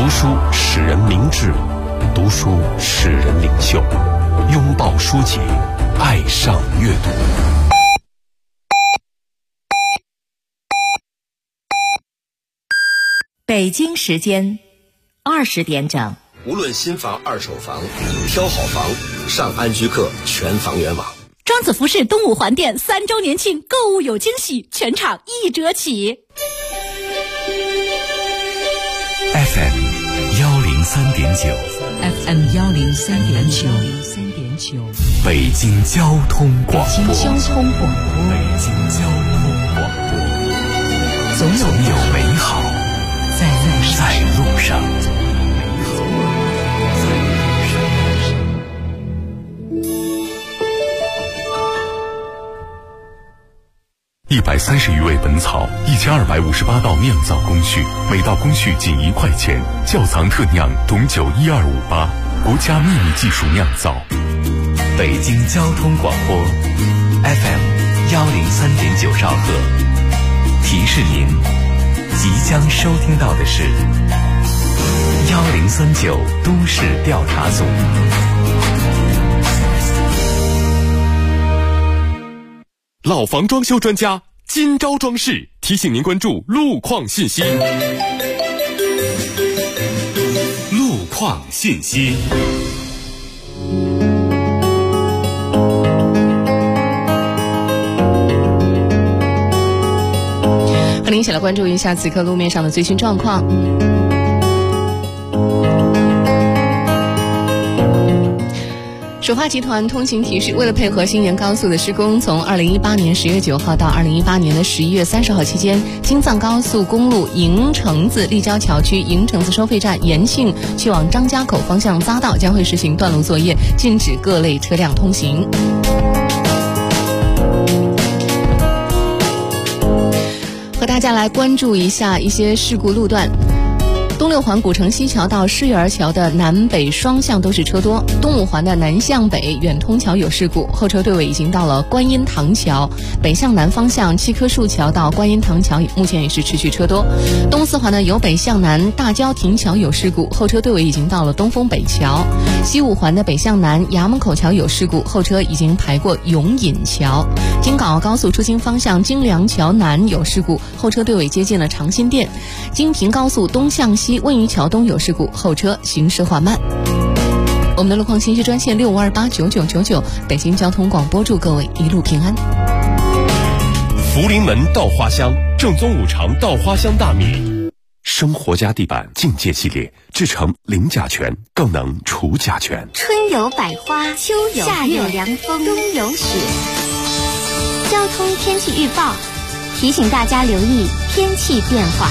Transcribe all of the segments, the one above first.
读书使人明智，读书使人领袖。拥抱书籍，爱上阅读。 北京时间20点整。 无论新房二手房，挑好房上安居客全房源网。 庄子服饰东五环店3周年庆，购物有惊喜，全场1折起。 FM 103.9 FM 103.9 北京交通广播。 北京交通广播，总有美好在路上。 130余味本草，1258道酿造工序，每道工序仅1块钱。窖藏特酿董酒12588，国家秘密技术酿造。 北京交通广播 FM 103.9兆赫，提示您即将收听到的是1039都市调查组。 老房装修专家金招装饰提醒您关注路况信息。路况信息。 和您一起来关注一下此刻路面上的最新状况。首发集团通行提示，为了配合新延高速的施工，从2018年10月9号到2018年的11月30号期间，京藏高速公路营城子立交桥区营城子收费站延庆去往张家口方向匝道将会实行断路作业，禁止各类车辆通行。和大家来关注一下一些事故路段。东六环古城西桥到狮园桥的南北双向都是车多，东五环的南向北远通桥有事故，后车队尾已经到了观音堂桥，北向南方向七棵树桥到观音堂桥目前也是持续车多。东四环的由北向南大郊亭桥有事故，后车队尾已经到了东风北桥。西五环的北向南衙门口桥有事故，后车已经排过永隐桥。京港澳高速出京方向京梁桥南有事故，后车队尾接近了长辛店。京平高速东向西温榆桥东有事故，后车行驶缓慢。我们的路况信息专线65289999，北京交通广播祝各位一路平安。 福临门稻花香，正宗五常稻花香大米。生活家地板境界系列，制成零甲醛，更能除甲醛。 春有百花，秋有夏有凉风，冬有雪。交通天气预报提醒大家留意天气变化。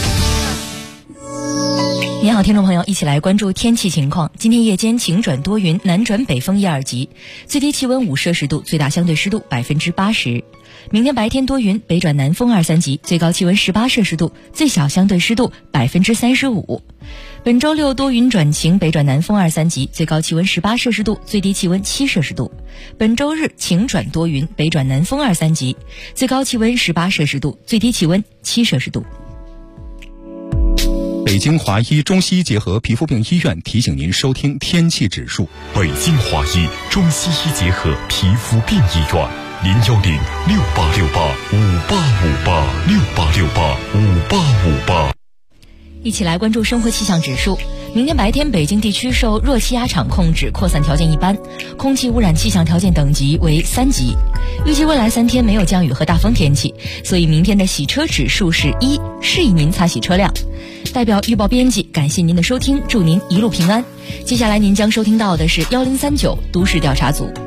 您好，听众朋友，一起来关注天气情况。今天夜间晴转多云，南转北风1、2级，最低气温5摄氏度，最大相对湿度80%。明天白天多云，北转南风2、3级，最高气温18摄氏度，最小相对湿度35%。本周六多云转晴，北转南风2、3级，最高气温18摄氏度，最低气温7摄氏度。本周日晴转多云，北转南风2、3级，最高气温18摄氏度，最低气温7摄氏度。 北京华医中西医结合皮肤病医院提醒您收听天气指数。 北京华医中西医结合皮肤病医院，0868585858，68685858。 一起来关注生活气象指数。明天白天北京地区受热气压场控制，扩散条件一般，空气污染气象条件等级为3级。预计未来3天没有降雨和大风天气，所以明天的洗车指数是1，适宜您擦洗车辆。代表预报编辑感谢您的收听，祝您一路平安。接下来您将收听到的是1039都市调查组。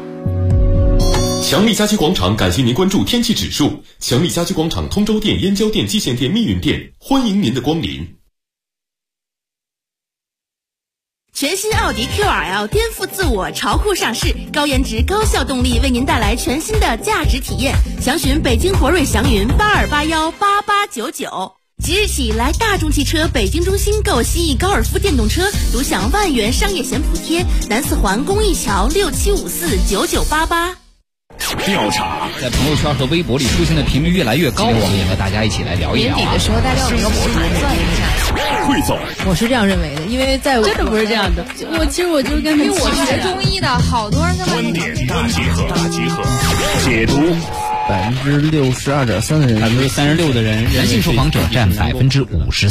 强力家居广场感谢您关注天气指数。强力家居广场通州店、燕郊店、蓟县店、密云店，欢迎您的光临。 全新奥迪 QRL 颠覆自我，潮酷上市，高颜值高效动力为您带来全新的价值体验。详询北京博瑞祥云82818899。即日起来大众汽车北京中心购蜥蜴高尔夫电动车，独享万元商业险补贴。南四环公益桥67549988。 调查在朋友圈和微博里出现的频率越来越高，我们也和大家一起来聊一聊。 年底的时候，大家有没有盘算一下？ 会走。 我是这样认为的，因为在真的不是这样的。其实我就跟因为我学中医的，好多人跟观点大集合，解读。 62.3%的人，36%的人， 男性受访者占53.1%。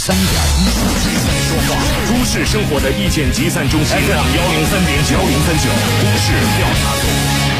都市生活的意见集散中心，103.9，都市调查组。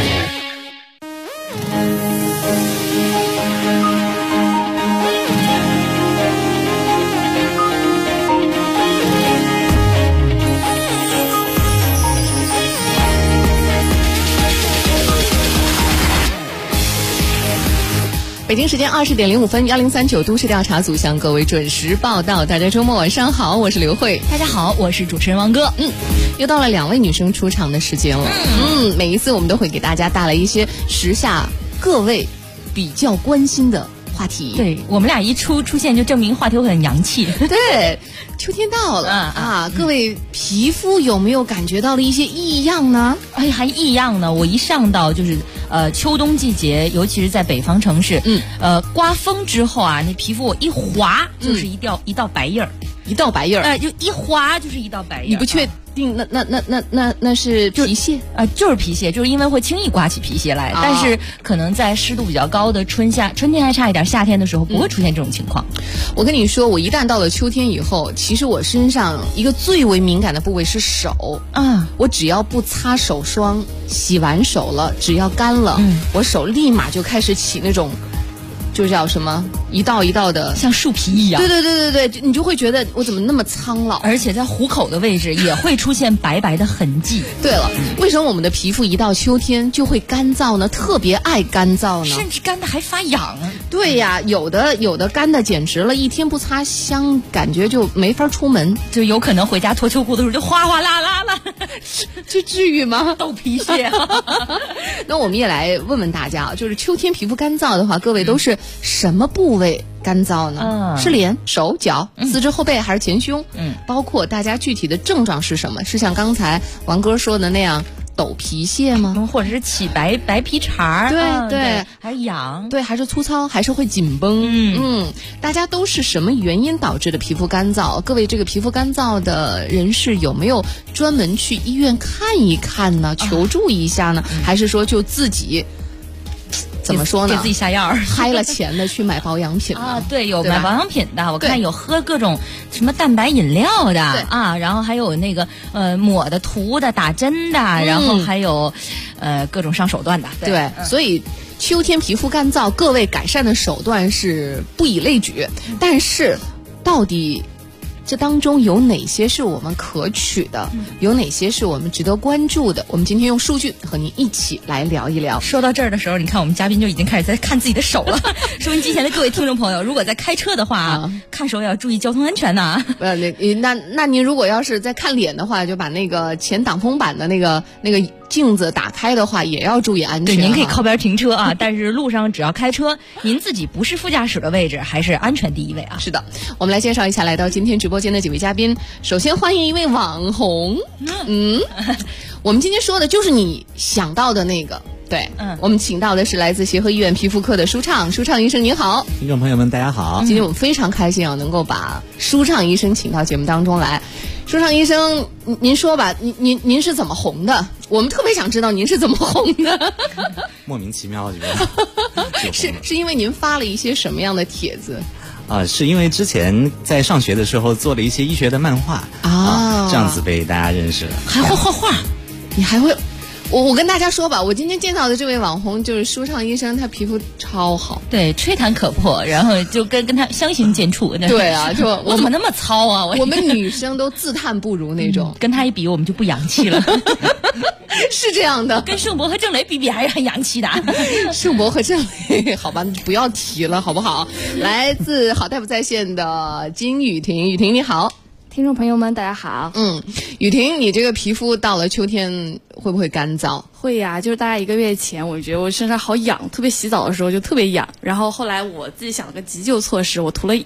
北京时间20点05分，1039都市调查组向各位准时报道。大家周末晚上好，我是刘慧。 大家好，我是主持人王哥。 又到了2位女生出场的时间了。每一次我们都会给大家带来一些时下各位比较关心的话题。 对，我们俩一出现就证明话题很洋气。 对，秋天到了各位皮肤有没有感觉到了一些异样呢？ 哎，还异样呢！我一上到就是秋冬季节，尤其是在北方城市，刮风之后啊，那皮肤我一划就是一道白印儿， 一道白印儿， 就一划就是一道白印儿。 你不确定那是皮屑就是皮屑，就是因为会轻易刮起皮屑来，但是可能在湿度比较高的春天还差一点，夏天的时候不会出现这种情况。 我跟你说，我一旦到了秋天以后，其实我身上一个最为敏感的部位是手我只要不擦手霜，洗完手了，只要干了，我手立马就开始起那种就叫什么一道一道的像树皮一样。 对，你就会觉得我怎么那么苍老， 而且在虎口的位置也会出现白白的痕迹。 对了，为什么我们的皮肤一到秋天就会干燥呢？特别爱干燥呢？ 甚至干的还发痒。 对呀，有的干的简直了，一天不擦香，感觉就没法出门， 就有可能回家脱秋裤的时候就哗哗啦啦了。 这至于吗？ 抖皮屑。 那我们也来问问大家，就是秋天皮肤干燥的话，各位都是什么部位干燥呢？是脸、手、脚、四肢后背还是前胸？包括大家具体的症状是什么？是像刚才王哥说的那样抖皮屑吗？ 或者是起白皮茬？ 对， 还是痒？ 对，还是粗糙？还是会紧绷？大家都是什么原因导致的皮肤干燥？各位这个皮肤干燥的人士有没有专门去医院看一看呢？求助一下呢？还是说就自己怎么说呢？ 给自己下药， 嗨了钱的去买保养品对，有买保养品的，我看有喝各种什么蛋白饮料的然后还有那个抹的、涂的、打针的，然后还有各种上手段的。 对，所以秋天皮肤干燥，各位改善的手段是不以类举，但是到底这当中有哪些是我们可取的，有哪些是我们值得关注的？我们今天用数据和您一起来聊一聊。 说到这儿的时候，你看我们嘉宾就已经开始在看自己的手了。收音机前的各位听众朋友，如果在开车的话看手也要注意交通安全呐。 那您如果要是在看脸的话，就把那个前挡风板的那个镜子打开的话，也要注意安全。 对，您可以靠边停车但是路上只要开车，您自己不是副驾驶的位置，还是安全第一位啊。 是的，我们来介绍一下来到今天直播间的几位嘉宾。首先欢迎一位网红，我们今天说的就是你想到的那个。对，我们请到的是来自协和医院皮肤科的舒畅医生，您好。 听众朋友们大家好。 今天我们非常开心能够把舒畅医生请到节目当中来。舒畅医生，您说吧，您是怎么红的？我们特别想知道您是怎么红的。 莫名其妙就是因为您发了一些什么样的帖子？ 是因为之前在上学的时候做了一些医学的漫画这样子被大家认识了。 还会画画？你还会？我跟大家说吧，我今天见到的这位网红就是舒畅医生，他皮肤超好， 对，吹弹可破，然后就跟他相形见绌。 对啊，就我怎么那么糙啊？ 我们女生都自叹不如那种， 跟他一比，我们就不洋气了。 是这样的， 跟盛博和郑磊比还是很洋气的。 盛博和郑磊，好吧，不要提了，好不好？来自好大夫在线的金雨婷，雨婷你好。 听众朋友们大家好。 雨婷，你这个皮肤到了秋天会不会干燥？ 会呀，就是大概1个月前，我觉得我身上好痒，特别洗澡的时候就特别痒。然后后来我自己想了个急救措施，我涂了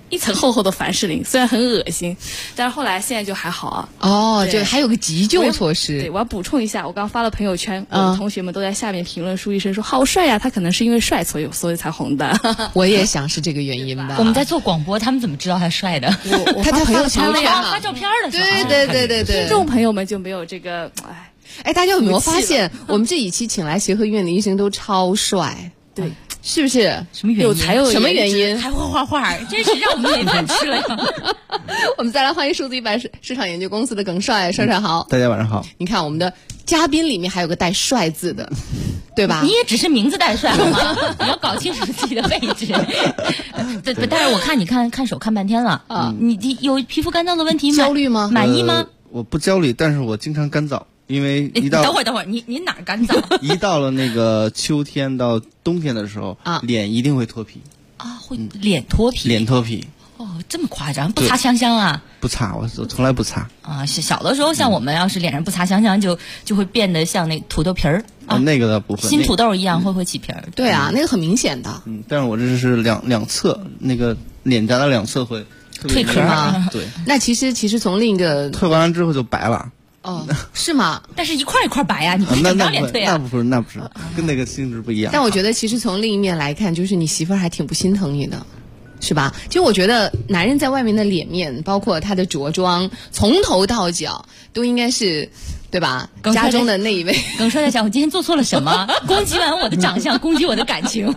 一层厚厚的凡士林，虽然很恶心，但是后来现在就还好啊。 哦，就还有个急救措施。 对，我要补充一下，我刚发了朋友圈，我的同学们都在下面评论舒医生说好帅呀，他可能是因为帅所以才红的。 我也想是这个原因吧。 我们在做广播，他们怎么知道他帅的？ 他发朋友圈了呀， 发照片的时候。对。 听众朋友们就没有这个， 大家有没有发现，我们这一期请来协和医院的医生都超帅？ 对。 是不是什么原因？ 有才有什么原因？ 还会画画，真是让我们没饭吃了。 我们再来欢迎数字100市场研究公司的耿帅，帅好。 大家晚上好。 你看我们的嘉宾里面还有个带帅字的，对吧？ 你也只是名字带帅好吗？你要搞清楚自己的位置。但是我看你看手看半天了啊，你有皮肤干燥的问题吗？ 焦虑吗？ 满意吗？ 我不焦虑，但是我经常干燥。因为等会儿，你哪儿干燥？ 一到了那个秋天到冬天的时候啊，脸一定会脱皮啊，会脸脱皮， 脸脱皮。 哦，这么夸张？不擦香香啊？ 不擦，我从来不擦啊。小的时候，像我们要是脸上不擦香香，就会变得像那土豆皮儿啊，那个倒不会， 新土豆一样会起皮儿。 对啊，那个很明显的。 但是我这是两侧那个脸颊的两侧会蜕壳啊。对， 那其实从另一个退完了之后就白了。 哦，是吗？ 但是一块一块白呀，你不是整张脸退啊？ 那不是，跟那个性质不一样。 但我觉得其实从另一面来看，就是你媳妇儿还挺不心疼你的，是吧？其实我觉得男人在外面的脸面，包括他的着装，从头到脚都应该是，对吧？家中的那一位。 耿帅在想，我今天做错了什么？攻击完我的长相，攻击我的感情。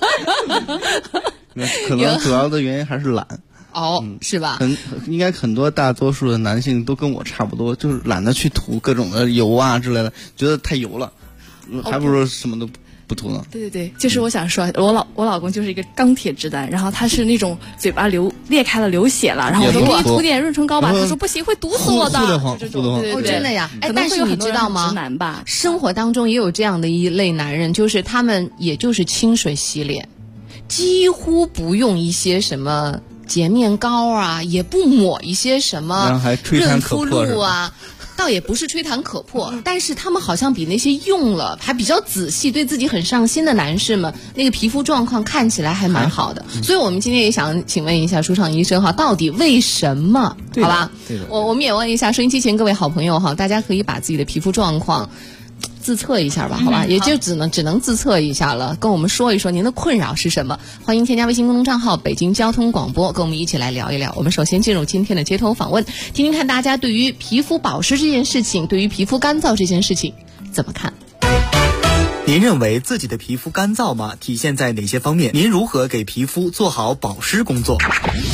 可能主要的原因还是懒。 是吧？ 应该很多大多数的男性都跟我差不多，就是懒得去涂各种的油啊之类的，觉得太油了，还不如什么都不涂呢。 对，就是我想说，我老公就是一个钢铁直男，然后他是那种嘴巴裂开了流血了，然后我说给你涂点润唇膏吧，他说不行，会毒死我的。 对， 真的呀。但是你知道吗？ 直男吧， 生活当中也有这样的一类男人，就是他们也就是清水洗脸，几乎不用一些什么洁面膏啊，也不抹一些什么润肤露啊，倒也不是吹弹可破，但是他们好像比那些用了还比较仔细、对自己很上心的男士们，那个皮肤状况看起来还蛮好的。所以我们今天也想请问一下舒畅医生哈，到底为什么？好吧，我们也问一下收音机前各位好朋友哈，大家可以把自己的皮肤状况自测一下吧，好吧，也就只能自测一下了，跟我们说一说您的困扰是什么。欢迎添加微信公众账号北京交通广播，跟我们一起来聊一聊。我们首先进入今天的街头访问，听听看大家对于皮肤保湿这件事情，对于皮肤干燥这件事情怎么看。 您认为自己的皮肤干燥吗？体现在哪些方面？您如何给皮肤做好保湿工作？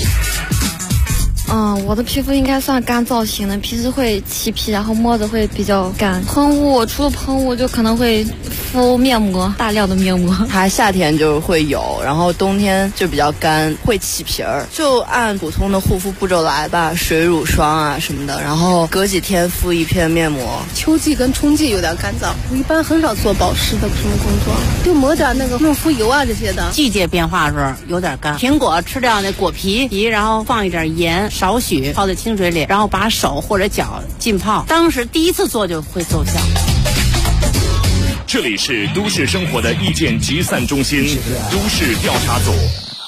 我的皮肤应该算干燥型的，皮质会起皮，然后摸着会比较干。喷雾除了喷雾就可能会敷面膜，大量的面膜。 它夏天就会有，然后冬天就比较干，会起皮儿。就按普通的护肤步骤来吧，水乳霜啊什么的，然后隔几天敷一片面膜。 秋季跟春季有点干燥，我一般很少做保湿的什么工作，就抹点那个润肤油啊这些的。 季节变化的时候有点干，苹果吃掉那果皮，然后放一点盐，少许泡在清水里，然后把手或者脚浸泡，当时第一次做就会奏效。 这里是都市生活的意见集散中心，都市调查组。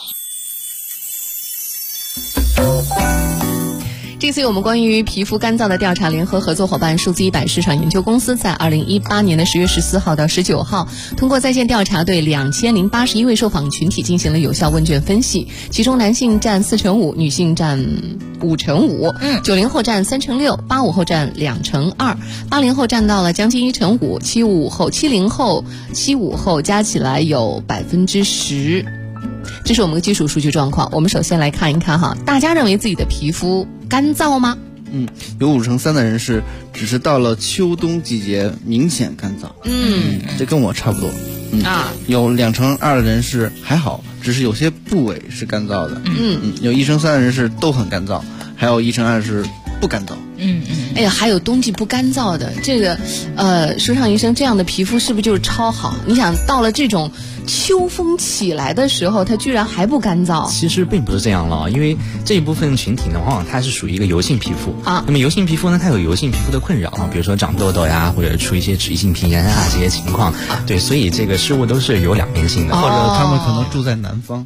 这次我们关于皮肤干燥的调查联合合作伙伴数字100市场研究公司在2018年的10月14号到19号，通过在线调查对2081位受访群体进行了有效问卷分析，其中男性占4%，女性占5%，90后占3%，85后占2%，80后占到了将近1%，75后加起来有10%。这是我们的基础数据状况。我们首先来看一看哈，大家认为自己的皮肤干燥吗？ 有53%的人是只是到了秋冬季节明显干燥。这跟我差不多。有2%的人是还好，只是有些部位是干燥的。有1%的人是都很干燥，还有1%是不干燥。 哎呀，还有冬季不干燥的，这个舒畅医生这样的皮肤是不是就是超好？你想到了这种秋风起来的时候，它居然还不干燥？ 其实并不是这样了，因为这一部分群体呢，往往它是属于一个油性皮肤啊。那么油性皮肤呢，它有油性皮肤的困扰啊，比如说长痘痘呀，或者出一些脂溢性皮炎啊这些情况。对，所以这个事物都是有两面性的。 或者他们可能住在南方。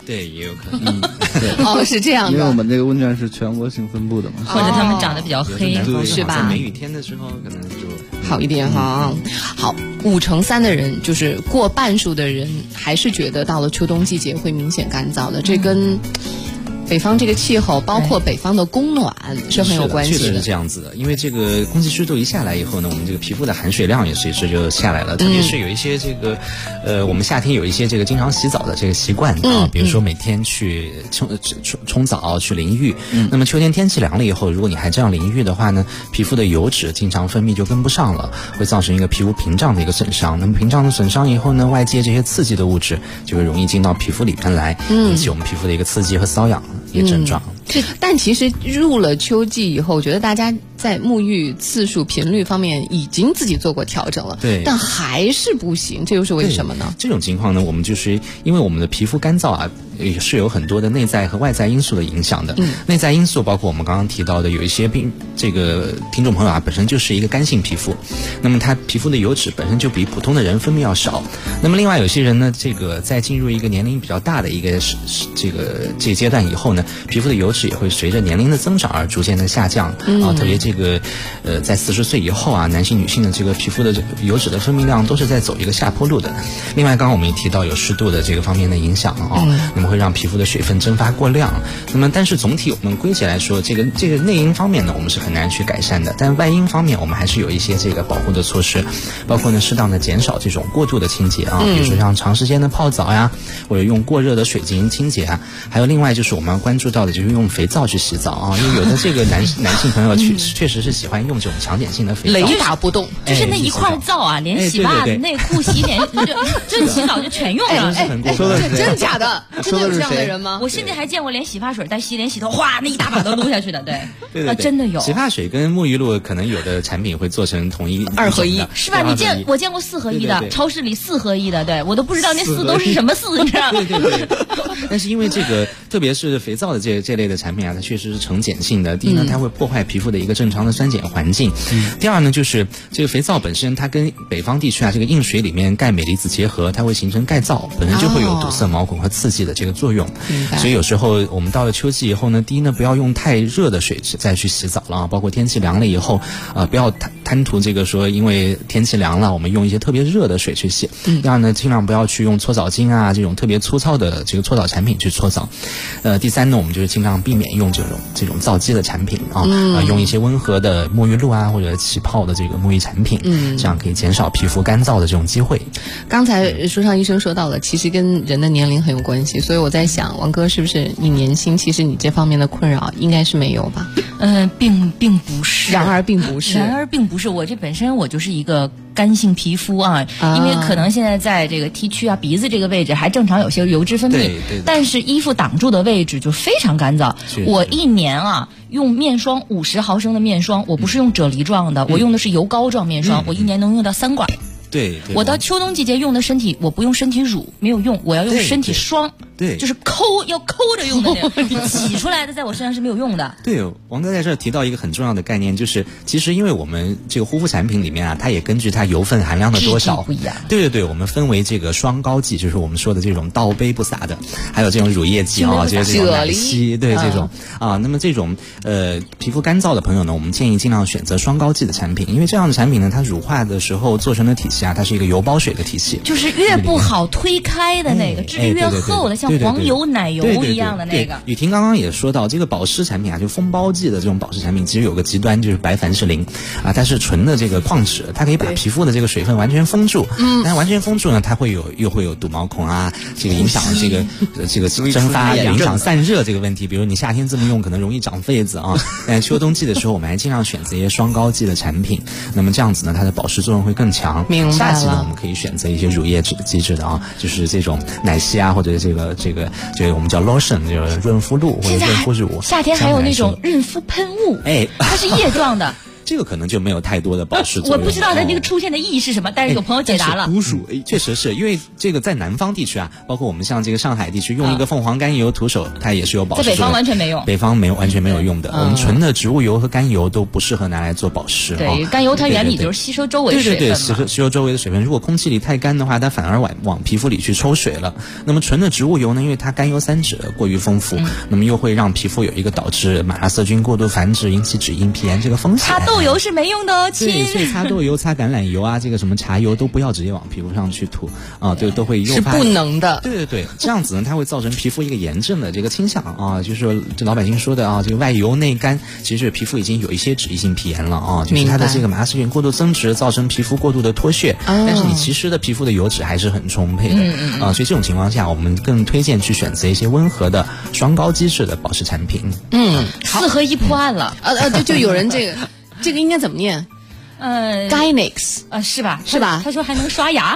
对，也有可能。 哦，是这样的。 因为我们这个温泉是全国性分布的嘛， 或者他们长得比较黑， 是吧？ 在梅雨天的时候可能就好一点哈。好，53%的人就是过半数的人还是觉得到了秋冬季节会明显干燥的，这跟北方这个气候，包括北方的供暖是很有关系的。 确实是这样子的，因为这个空气湿度一下来以后呢，我们这个皮肤的含水量也随之就下来了。特别是有一些这个，我们夏天有一些这个经常洗澡的这个习惯啊，比如说每天去冲澡、去淋浴。那么秋天天气凉了以后，如果你还这样淋浴的话呢，皮肤的油脂经常分泌就跟不上了，会造成一个皮肤屏障的一个损伤。那么屏障的损伤以后呢，外界这些刺激的物质就会容易进到皮肤里边来，引起我们皮肤的一个刺激和瘙痒一个症状。 但其实入了秋季以后，我觉得大家在沐浴次数、频率方面已经自己做过调整了， 对， 但还是不行，这又是为什么呢？ 这种情况呢，我们就是因为我们的皮肤干燥啊，是有很多的内在和外在因素的影响的。内在因素包括我们刚刚提到的，有一些这个听众朋友啊，本身就是一个干性皮肤，那么他皮肤的油脂本身就比普通的人分泌要少。那么另外有些人呢，这个在进入一个年龄比较大的一个这个阶段以后呢，皮肤的油脂也会随着年龄的增长而逐渐的下降啊。特别这个在40岁以后啊，男性女性的这个皮肤的油脂的分泌量都是在走一个下坡路的。另外刚刚我们也提到有湿度的这个方面的影响啊，那么会让皮肤的水分蒸发过量。那么但是总体我们归结来说，这个内因方面呢，我们是很难去改善的，但外因方面我们还是有一些这个保护的措施，包括呢适当的减少这种过度的清洁啊，比如说像长时间的泡澡呀，或者用过热的水进行清洁啊。还有另外就是我们要关注到的就是用肥皂去洗澡啊，因为有的这个男性朋友确实是喜欢用这种强碱性的肥皂， 雷打不动， 就是那一块皂啊，连洗袜子、内裤、洗脸，就洗澡就全用了。 真假的？真的有这样的人吗？ 我甚至还见过连洗发水带洗脸洗头，哗，那一大把都撸下去的。对，真的有。 洗发水跟沐浴露可能有的产品会做成同一 2合1， 是吧？我见过4合1的，超市里4合1的，对我都不知道那4都是什么4，你知道吗？ 对。但是因为这个，特别是肥皂的这类的产品啊，它确实是呈碱性的。第一呢，它会破坏皮肤的一个正常的酸碱环境。第二呢，就是这个肥皂本身它跟北方地区啊这个硬水里面钙镁离子结合，它会形成钙皂，本身就会有堵塞毛孔和刺激的这个作用。所以有时候我们到了秋季以后呢，第一呢，不要用太热的水再去洗澡了啊，包括天气凉了以后不要贪图这个说因为天气凉了我们用一些特别热的水去洗。第二呢，尽量不要去用搓澡巾啊这种特别粗糙的这个搓澡产品去搓澡。第三呢，我们就是尽量避免用这种皂基的产品啊，用一些温和的沐浴露啊或者起泡的这个沐浴产品，这样可以减少皮肤干燥的这种机会。 刚才说唱医生说到了，其实跟人的年龄很有关系，所以我在想，王哥是不是你年轻，其实你这方面的困扰应该是没有吧？ 并不是。 然而并不是， 我这本身我就是一个干性皮肤啊，因为可能现在在这个 T 区啊鼻子这个位置还正常有些油脂分泌， 对， 但是衣服挡住的位置就非常干燥。我一年啊用面霜50毫升的面霜，我不是用啫喱状的，我用的是油膏状面霜，我一年能用到3管。 对， 我到秋冬季节用的身体，我不用身体乳，没有用，我要用身体霜。 对， 就是要抠着用的那种，挤出来的在我身上是没有用的。 对，王哥在这儿提到一个很重要的概念，就是其实因为我们这个护肤产品里面啊，它也根据它油分含量的多少不一样。 对，我们分为这个霜膏剂，就是我们说的这种倒杯不洒的，还有这种乳液剂啊，就是这种奶昔，对这种啊。那么这种皮肤干燥的朋友呢，我们建议尽量选择霜膏剂的产品，因为这样的产品呢，它乳化的时候做成的体系啊，它是一个油包水的体系， 就是越不好推开的那个，质地越厚的，像黄油、奶油一样的那个。 雨婷刚刚也说到，这个保湿产品啊，就封包剂的这种保湿产品，其实有个极端就是白凡士林啊，它是纯的这个矿脂，它可以把皮肤的这个水分完全封住。但完全封住呢，它又会有堵毛孔啊，这个影响这个蒸发、影响散热这个问题。比如你夏天这么用，可能容易长痱子啊。但秋冬季的时候，我们还尽量选择一些霜膏剂的产品。那么这样子呢，它的保湿作用会更强。夏季呢，我们可以选择一些乳液机制的啊，就是这种奶昔啊，或者这个我们叫 lotion， 就是润肤露或者润肤乳。 夏天还有那种润肤喷雾，它是液状的。 这个可能就没有太多的保湿作用。 我不知道它这个出现的意义是什么，但是有朋友解答了。 补水确实是因为这个在南方地区啊，包括我们像这个上海地区，用一个凤凰甘油涂手，它也是有保湿作用。 在北方完全没用， 北方完全没有用的。我们纯的植物油和甘油都不适合拿来做保湿。 对，甘油它原理就是吸收周围水分嘛。 对，吸收周围的水分。如果空气里太干的话，它反而往皮肤里去抽水了。那么纯的植物油呢，因为它甘油三酯过于丰富，那么又会让皮肤有一个导致马拉色菌过度繁殖，引起脂溢皮炎这个风险。 擦豆油是没用的哦， 对，所以擦豆油、擦橄榄油啊，这个什么茶油都不要直接往皮肤上去涂啊，对，都会诱发。 是不能的。 对，这样子呢，它会造成皮肤一个炎症的这个倾向啊，就是这老百姓说的啊，这个外油内干，其实皮肤已经有一些脂溢性皮炎了啊，就是它的这个马拉色菌过度增殖，造成皮肤过度的脱屑，但是你其实的皮肤的油脂还是很充沛的啊，所以这种情况下，我们更推荐去选择一些温和的双高机制的保湿产品。 4合1破案了。 就有人这个应该怎么念？Ganex 是吧？他说还能刷牙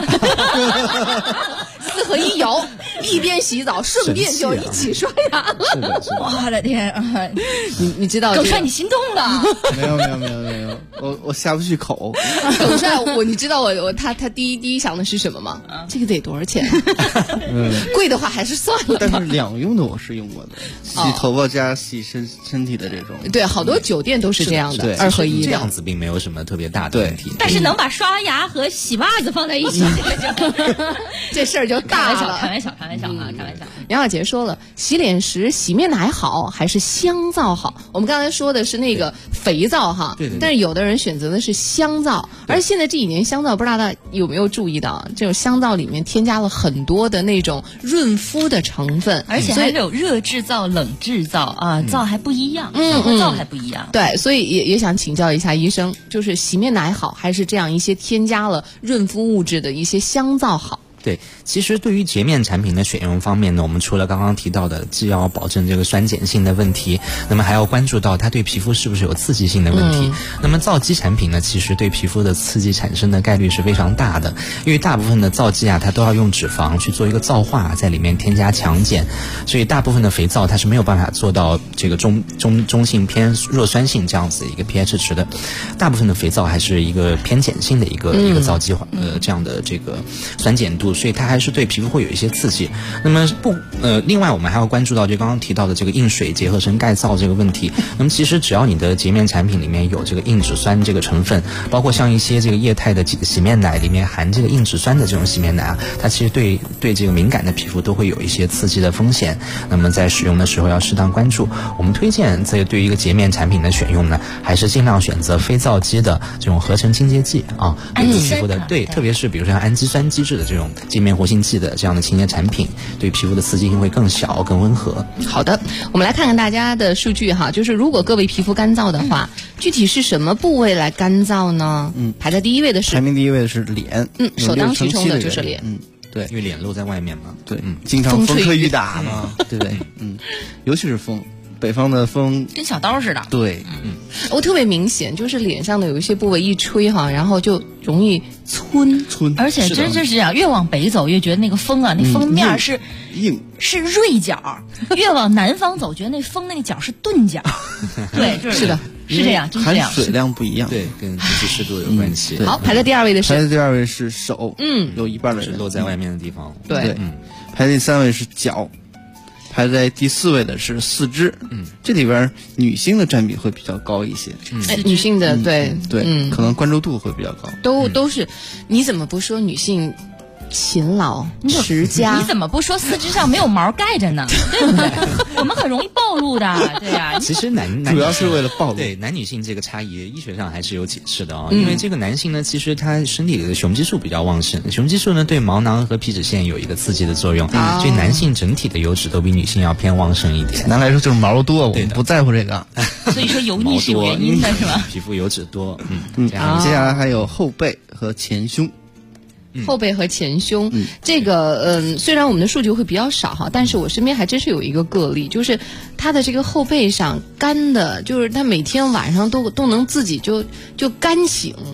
，4合1摇，一边洗澡顺便就一起刷牙了。 我的天啊！ 你知道？ 耿帅，你心动了？ 没有，我下不去口。 耿帅，你知道他第一想的是什么吗？这个得多少钱？贵的话还是算了。 但是两用的我是用过的，洗头发加洗身体的这种。 对，好多酒店都是这样的，2合1的。 这样子并没有什么特别大的问题。 但是能把刷牙和洗袜子放在一起， 这事儿就大了。 开玩笑。 杨小杰说了，洗脸时洗面奶好还是香皂好？我们刚才说的是那个肥皂哈， 对， 但是有的人选择的是香皂，而现在这几年香皂不知道大家有没有注意到，这种香皂里面添加了很多的那种润肤的成分， 而且还有热制皂、冷制皂啊，皂还不一样，皂还不一样。 对，所以也想请教一下医生，就是洗面奶好还是这样一些添加了润肤物质的一些香皂好？ 对，其实对于洁面产品的选用方面呢，我们除了刚刚提到的既要保证这个酸碱性的问题，那么还要关注到它对皮肤是不是有刺激性的问题。那么皂基产品呢，其实对皮肤的刺激产生的概率是非常大的，因为大部分的皂基啊，它都要用脂肪去做一个皂化，在里面添加强碱，所以大部分的肥皂它是没有办法做到这个中性偏弱酸性这样子一个 pH 值的，大部分的肥皂还是一个偏碱性的一个皂基这样的这个酸碱度。所以它还是对皮肤会有一些刺激。那么另外我们还要关注到就刚刚提到的这个硬水结合成钙皂这个问题。那么其实只要你的洁面产品里面有这个硬脂酸这个成分，包括像一些这个液态的洗面奶里面含这个硬脂酸的这种洗面奶啊，它其实对这个敏感的皮肤都会有一些刺激的风险。那么在使用的时候要适当关注。我们推荐在对于一个洁面产品的选用呢，还是尽量选择非皂基的这种合成清洁剂啊，对皮肤的对，特别是比如说像氨基酸基质的这种界面活性剂的这样的清洁产品，对皮肤的刺激性会更小、更温和。 好的，我们来看看大家的数据哈，就是如果各位皮肤干燥的话，具体是什么部位来干燥呢？排在第一位的是排名第一位的是脸， 首当其冲的就是脸。 对， 因为脸露在外面嘛， 对，经常风吹雨打嘛，对不对？尤其是风。北方的风跟小刀似的， 对， 我特别明显，就是脸上的有一些部位一吹哈，然后就容易皴， 而且真是这样，越往北走越觉得那个风啊，那风面是硬， 是锐角；越往南方走，觉得那风那个角是钝角。对， 是的， 是这样， 含水量不一样， 对，跟空气湿度有关系。 好，排在第二位的是， 排在第二位是手，有一半的是露在外面的地方， 对， 排在第三位是脚。排在第四位的是四肢，这里边女性的占比会比较高一些， 女性的对， 可能关注度会比较高， 都是，你怎么不说女性勤劳持家？ 你怎么不说四肢上没有毛盖着呢？对不对？我们很容易暴露的，对呀。 其实男主要是为了暴露， 对男女性这个差异，医学上还是有解释的啊。因为这个男性呢，其实他身体里的雄激素比较旺盛，雄激素呢对毛囊和皮脂腺有一个刺激的作用，所以男性整体的油脂都比女性要偏旺盛一点。 简单来说就是毛多，我们不在乎这个。 所以说油腻是有原因的，是吧？ 皮肤油脂多， 接下来还有后背和前胸。 后背和前胸，这个虽然我们的数据会比较少哈，但是我身边还真是有一个个例，就是他的这个后背上干的，就是他每天晚上都能自己就干醒。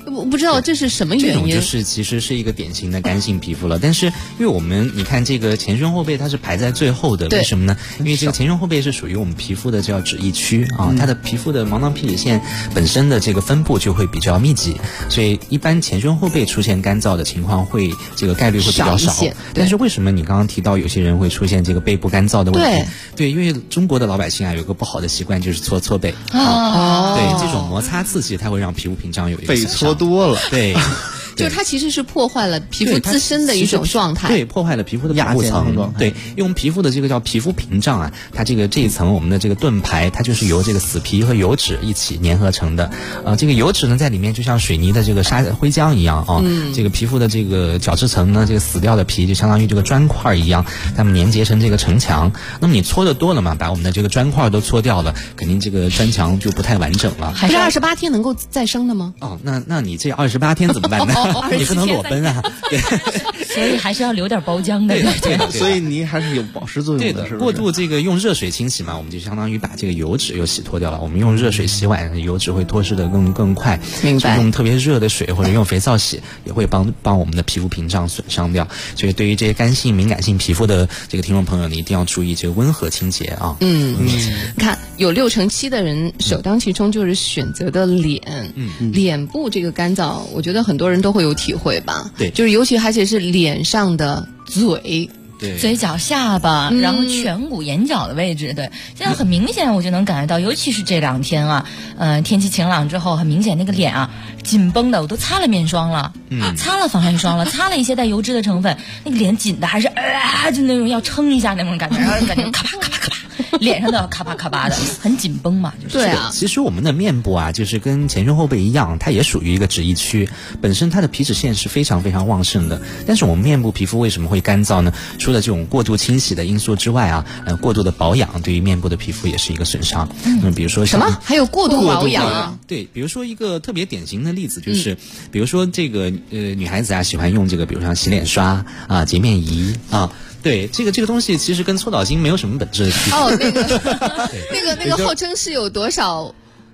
我不知道这是什么原因。 这种就是其实是一个典型的干性皮肤了。但是因为我们你看这个前胸后背它是排在最后的，为什么呢？因为这个前胸后背是属于我们皮肤的叫脂溢区啊，它的皮肤的毛囊皮脂腺本身的这个分布就会比较密集，所以一般前胸后背出现干燥的情况会这个概率会比较少。但是为什么你刚刚提到有些人会出现这个背部干燥的问题？对，因为中国的老百姓啊有个不好的习惯就是搓背对，这种摩擦刺激它会让皮肤屏障有一个被搓多了， 对。 就是它其实是破坏了皮肤自身的一种状态， 对，破坏了皮肤的保护层，对，因为我们皮肤的这个叫皮肤屏障啊，它这一层我们的这个盾牌，它就是由这个死皮和油脂一起粘合成的，这个油脂呢在里面就像水泥的这个灰浆一样啊，这个皮肤的这个角质层呢，这个死掉的皮就相当于这个砖块一样，它们粘结成这个城墙。那么你搓的多了嘛，把我们的这个砖块都搓掉了，肯定这个砖墙就不太完整了。 还是28天能够再生的吗？ 哦，那你这28天怎么办呢？你不能裸奔啊，对， 所以还是要留点包浆的。 对，所以泥还是有保湿作用的，是不是？ 过度这个用热水清洗嘛，我们就相当于把这个油脂又洗脱掉了。我们用热水洗碗，油脂会脱失的更快。 明白。 用特别热的水或者用肥皂洗，也会帮我们的皮肤屏障损伤掉。所以对于这些干性敏感性皮肤的这个听众朋友，你一定要注意这个温和清洁啊。 你看有6成7的人首当其冲就是选择的脸，脸部这个干燥，我觉得很多人都会有体会吧。 对， 就是尤其而且是脸上的嘴。 对， 嘴角、下巴，然后颧骨、眼角的位置，对，现在很明显，我就能感觉到，尤其是这2天啊，天气晴朗之后，很明显那个脸啊紧绷的，我都擦了面霜了，擦了防汗霜了，擦了一些带油脂的成分，那个脸紧的还是就那种要撑一下那种感觉，然后感觉咔啪咔啪咔啪，脸上都要咔啪咔啪的，很紧绷嘛，就是。 对啊， 其实我们的面部啊，就是跟前胸后背一样，它也属于一个脂溢区，本身它的皮脂腺是非常非常旺盛的，但是我们面部皮肤为什么会干燥呢？除了这种过度清洗的因素之外啊，过度的保养对于面部的皮肤也是一个损伤。比如说什么还有过度保养啊？ 对，比如说一个特别典型的例子就是，比如说这个女孩子啊喜欢用这个，比如像洗脸刷啊、洁面仪啊。对，这个东西其实跟搓澡巾没有什么本质的区别。 哦，那个号称是有多少？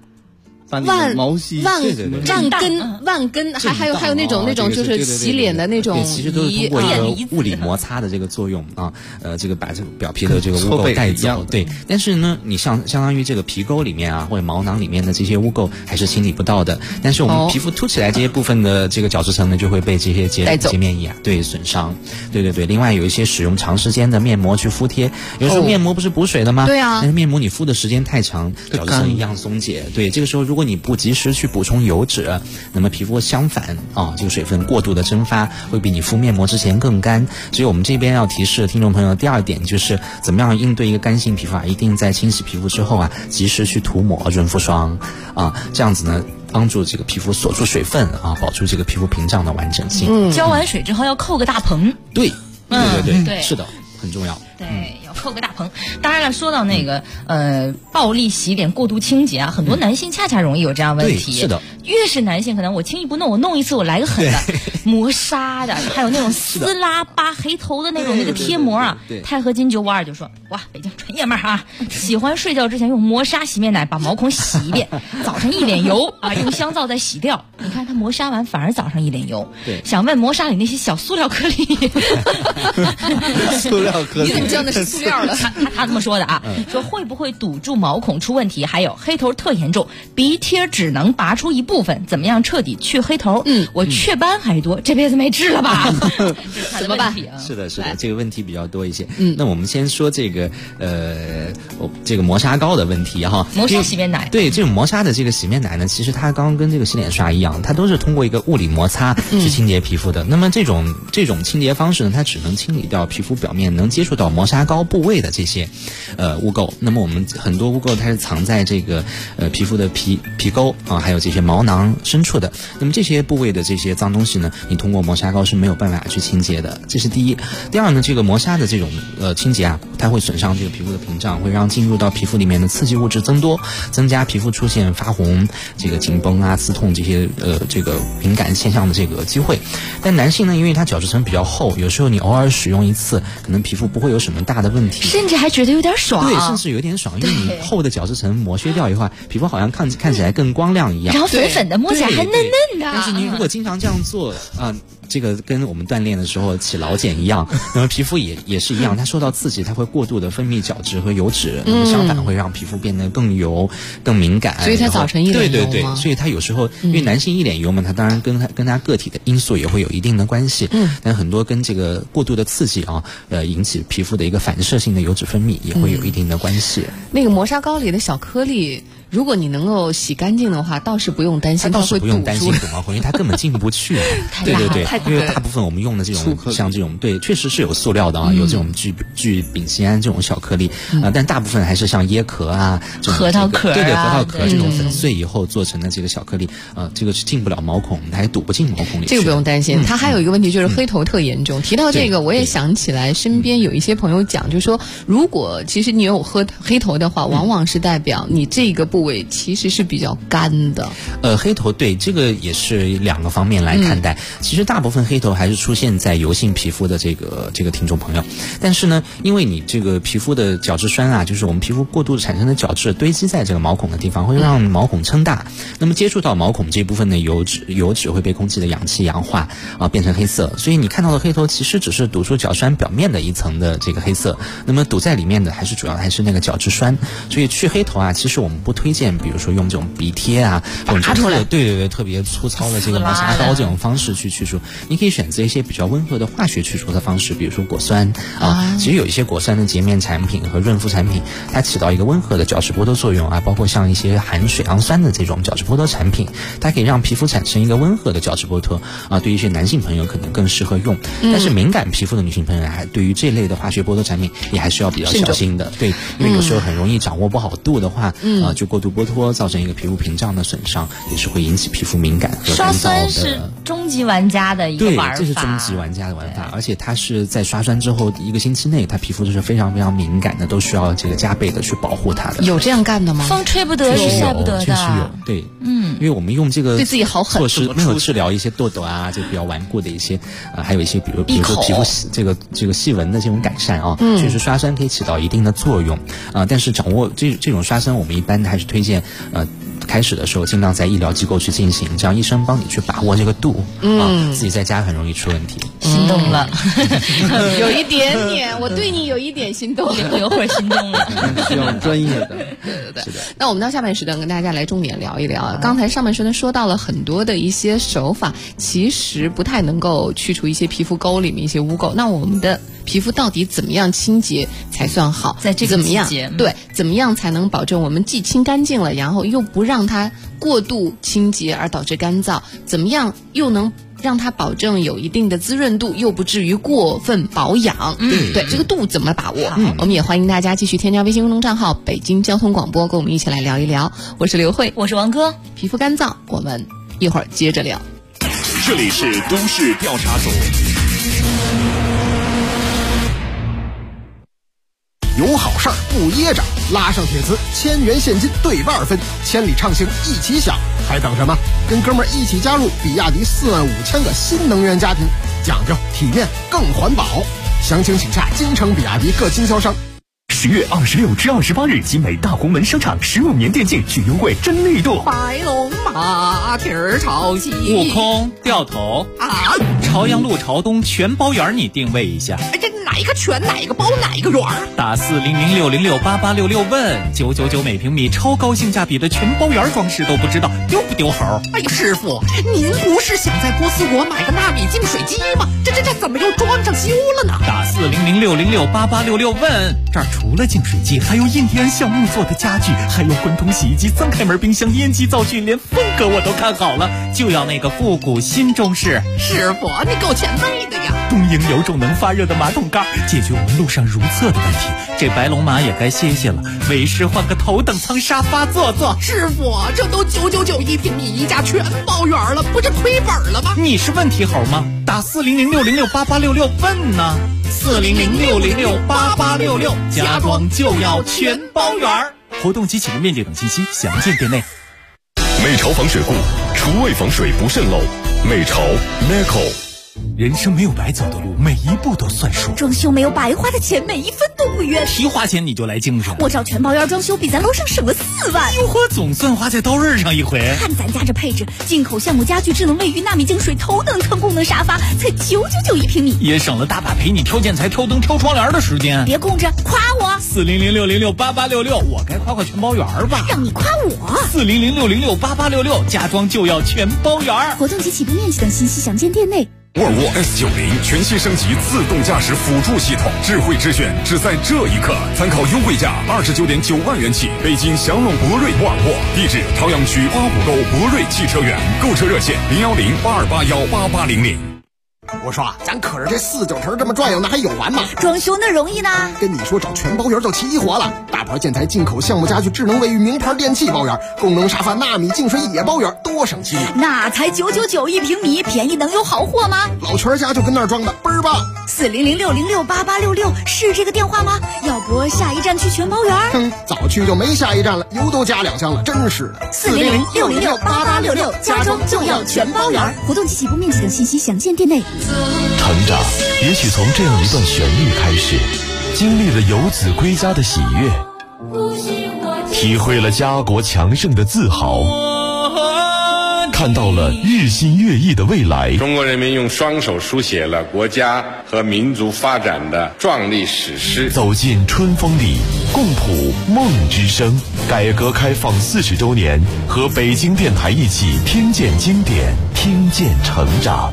万根，还有那种就是洗脸的那种仪， 其实都是通过一个物理摩擦的这个作用啊，这个把这个表皮的这个污垢带走。对，但是呢，你相当于这个皮沟里面啊或者毛囊里面的这些污垢还是清理不到的。但是我们皮肤凸起来这些部分的这个角质层呢，就会被这些洁面仪啊损伤。对。另外有一些使用长时间的面膜去敷贴，有时候面膜不是补水的吗？ 对啊。 但是面膜你敷的时间太长，角质层一样松解。对，这个时候如果你不及时去补充油脂，那么皮肤相反这个水分过度的蒸发，会比你敷面膜之前更干。所以我们这边要提示听众朋友第2点就是怎么样应对一个干性皮肤啊，一定在清洗皮肤之后啊，及时去涂抹润肤霜这样子呢，帮助这个皮肤锁住水分保住这个皮肤屏障的完整性。 浇完水之后要扣个大棚。 对，是的，很重要。 对，要扣个大棚。当然了，说到那个暴力洗脸、过度清洁啊，很多男性恰恰容易有这样问题。 是的， 越是男性，可能我轻易不弄，我弄一次我来个狠的，磨砂的，还有那种撕拉扒黑头的那个贴膜啊。钛合金952就说，哇，北京纯爷们儿喜欢睡觉之前用磨砂洗面奶把毛孔洗一遍，早上一脸油用香皂再洗掉。你看他磨砂完反而早上一脸油。 对， 想问磨砂里那些小塑料颗粒， 塑料颗粒。 知道那是塑料的， 他这么说的啊，说会不会堵住毛孔出问题？还有黑头特严重，鼻贴只能拔出一部分，怎么样彻底去黑头？我雀斑还多，这辈子没治了吧？怎么办？ 是的，这个问题比较多一些。那我们先说这个这个磨砂膏的问题哈。 磨砂洗面奶。 对，这种磨砂的这个洗面奶呢，其实它刚刚跟这个洗脸刷一样，它都是通过一个物理摩擦去清洁皮肤的。那么这种清洁方式呢，它只能清理掉皮肤表面能接触到磨砂膏部位的这些污垢。那么我们很多污垢它是藏在这个皮肤的皮沟还有这些毛囊深处的。那么这些部位的这些脏东西呢，你通过磨砂膏是没有办法去清洁的，这是第一。第二呢，这个磨砂的这种清洁啊，它会损伤这个皮肤的屏障，会让进入到皮肤里面的刺激物质增多，增加皮肤出现发红、这个紧绷啊、刺痛这些这个敏感现象的这个机会。但男性呢，因为他角质层比较厚，有时候你偶尔使用一次，可能皮肤不会有什么大的问题， 甚至还觉得有点爽。 对，甚至有点爽，因为你厚的角质层磨削掉以后，皮肤好像看起来更光亮一样， 然后粉粉的，摸起来还嫩嫩的。 但是你如果经常这样做这个跟我们锻炼的时候起老茧一样，那么皮肤也是一样，它受到刺激，它会过度的分泌角质和油脂，那么相反会让皮肤变得更油、更敏感。 所以它早晨一脸油吗？ 对，所以它有时候因为男性一脸油嘛，它当然跟他个体的因素也会有一定的关系。但很多跟这个过度的刺激引起皮肤的一个反射性的油脂分泌也会有一定的关系。 那个磨砂膏里的小颗粒，如果你能够洗干净的话，倒是不用担心， 倒是不用担心懂毛孔，因为它根本进不去。对，因为大部分我们用的这种像这种对，确实是有塑料的有这种聚丙酰胺这种小颗粒但大部分还是像椰壳核桃壳对，核桃壳这种粉碎以后做成的这个小颗粒这个是进不了毛孔，它还堵不进毛孔里去。 这个不用担心。它还有一个问题就是黑头特严重。提到这个，我也想起来身边有一些朋友讲，就是说如果其实你有黑头的话，往往是代表你这个部位其实是比较干的。 黑头对这个也是两个方面来看待。其实大部分黑头还是出现在油性皮肤的这个听众朋友，但是呢，因为你这个皮肤的角质酸就是我们皮肤过度产生的角质堆积在这个毛孔的地方，会让毛孔撑大。那么接触到毛孔这部分的油脂会被空气的氧气氧化变成黑色，所以你看到的黑头其实只是堵住角栓表面的一层的这个黑色，那么堵在里面的主要还是那个角质酸。所以去黑头其实我们不推荐，比如说用这种鼻贴或者对特别粗糙的这个磨砂膏这种方式去除。你可以选择一些比较温和的化学去除的方式，比如说果酸其实有一些果酸的洁面产品和润肤产品，它起到一个温和的角质剥脱作用包括像一些含水杨酸的这种角质剥脱产品，它可以让皮肤产生一个温和的角质剥脱对于一些男性朋友可能更适合用。但是敏感皮肤的女性朋友对于这类的化学剥脱产品也还是要比较小心的。对，因为有时候很容易掌握不好度的话就过度剥脱，造成一个皮肤屏障的损伤，也是会引起皮肤敏感和干燥的。 刷酸是终极玩家的一个玩法。 对，这是终极玩家的玩法，而且它是在刷酸之后1个星期内，它皮肤就是非常非常敏感的，都需要这个加倍的去保护它的。 有这样干的吗？ 风吹不得，雨晒不得的。 确实有，对，因为我们用这个对自己好狠措施，没有治疗一些痘痘就比较顽固的一些还有一些比如说皮肤这个细纹的这种改善确实刷酸可以起到一定的作用但是掌握这种刷酸，我们一般还是推荐开始的时候尽量在医疗机构去进行，这样医生帮你去把握这个度自己在家很容易出问题。 心动了有一点点，我对你有一点心动， 有会儿心动了需要专业的。 对。那我们到下半时段跟大家来重点聊一聊刚才上半时段说到了很多的一些手法，其实不太能够去除一些皮肤沟里面一些污垢。那我们的皮肤到底怎么样清洁才算好？ 在这个季节， 对，怎么样才能保证我们既清干净了，然后又不让它过度清洁而导致干燥？怎么样又能让它保证有一定的滋润度，又不至于过分保养？对，这个度怎么把握？我们也欢迎大家继续添加微信公众账号北京交通广播，跟我们一起来聊一聊。我是刘慧， 我是王哥。 皮肤干燥，我们一会儿接着聊。 这里是都市调查组。 有好事儿不噎着，拉上铁丝，1000元现金对半分，千里畅行一起享，还等什么？跟哥们儿一起加入比亚迪45000个新能源家庭，讲究体面更环保。详情请洽京城比亚迪各经销商。 10月26至28日，集美大红门商场15年电竞巨优惠真力度。 白龙马蹄儿朝西， 悟空掉头朝阳路朝东全包圆，你定位一下。 这哪一个全哪一个包哪一个圆？ 打4006068866问999每平米，超高性价比的全包圆装饰都不知道，丢不丢猴？ 哎呀，师傅，您不是想在波斯国买个纳米净水机吗？这怎么又装上修了呢？ 打4006068866问。这儿除了净水机，还有印第安橡木做的家具，还有滚筒洗衣机、3开门冰箱、烟机灶具，连风格我都看好了，就要那个复古新中式。 师傅，你够前卫的呀！ 东营有种能发热的马桶盖，解决我们路上如厕的问题。这白龙马也该歇歇了，为师换个头等舱沙发坐坐。 师傅，这都999一平米，一家全包圆了，不是亏本了吗？ 你是问题猴吗？打4006068866问呢。4006068866，家装就要全包圆。活动及启动面积等信息详见店内。 美潮防水固，厨卫防水不渗漏。美潮 Meco。 人生没有白走的路，每一步都算数。 装修没有白花的钱，每一分都不冤。 提花钱你就来精神， 我找全包院装修比咱楼上省了4万。 哟呵，总算花在刀刃上一回。 看咱家这配置，进口橡木家具、智能卫浴、纳米净水、头等舱功能沙发，才999一平米， 也省了大把陪你挑建材、挑灯、挑窗帘的时间。 别供着，夸我。 400-606-8866，我该夸全包园吧？ 让你夸我。 400-606-8866，家装就要全包园。 活动及起步面积等信息详见店内。 沃尔沃 S90全新升级自动驾驶辅助系统，智慧之选只在这一刻。参考优惠价29.9万元起，北京祥龙博瑞沃尔沃，地址朝阳区花湖沟博瑞汽车园，购车热线010-8281-8800。 我说咱可是这4-9成这么转悠，那还有完吗？ 装修那容易呢？ 跟你说找全包园就齐活了，大牌建材、进口橡木家具、智能卫浴、名牌电器包园，功能沙发、纳米净水也包园，多省心。 那才999一平米，便宜能有好货吗？ 老全家就跟那儿装的倍儿棒。 400-606-8866是这个电话吗？要不下一站去全包园？ 早去就没下一站了，油都加2箱了，真是的。 400-606-8866，家装就要全包园。活动及起步面积等信息详见店内。 成长也许从这样一段旋律开始，经历了游子归家的喜悦，体会了家国强盛的自豪，看到了日新月异的未来。 中国人民用双手书写了国家和民族发展的壮丽史诗。 走进春风里，共谱梦之声。改革开放40周年，和北京电台一起听见经典，听见成长。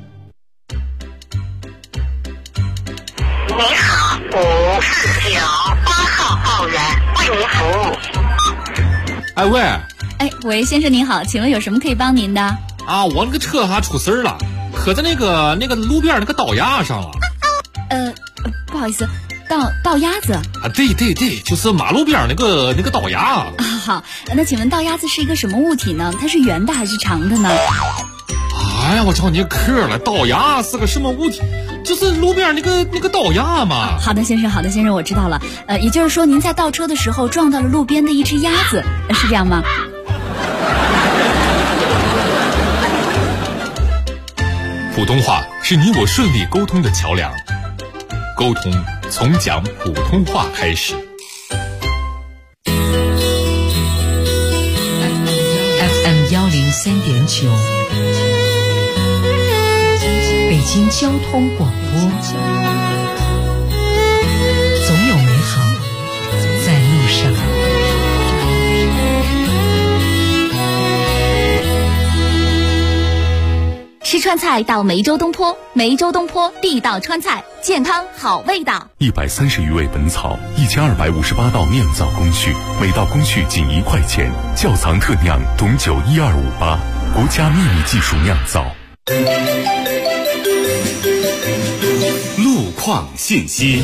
你好，549-8号报员为您服务。 哎喂， 喂，先生您好，请问有什么可以帮您的？ 啊，我那个车出事儿了，磕在那个路边那个道牙上了。 不好意思，道鸭子啊？对，就是马路边那个道牙啊。 好，那请问道鸭子是一个什么物体呢？它是圆的还是长的呢？ 哎呀，我找你磕了，道牙是个什么物体？就是路边那个道牙嘛。 好的，先生，我知道了。也就是说，您在倒车的时候撞到了路边的一只鸭子，是这样吗？ 普通话是你我顺利沟通的桥梁，沟通从讲普通话开始。 FM 103.9，北京交通广播，总有美好在路上。 吃川菜到梅州东坡，梅州东坡地道川菜，健康好味道。 130余味本草，1258道酿造工序，每道工序仅1块钱，窖藏特酿董酒12588，国家秘密技术酿造。 路况信息。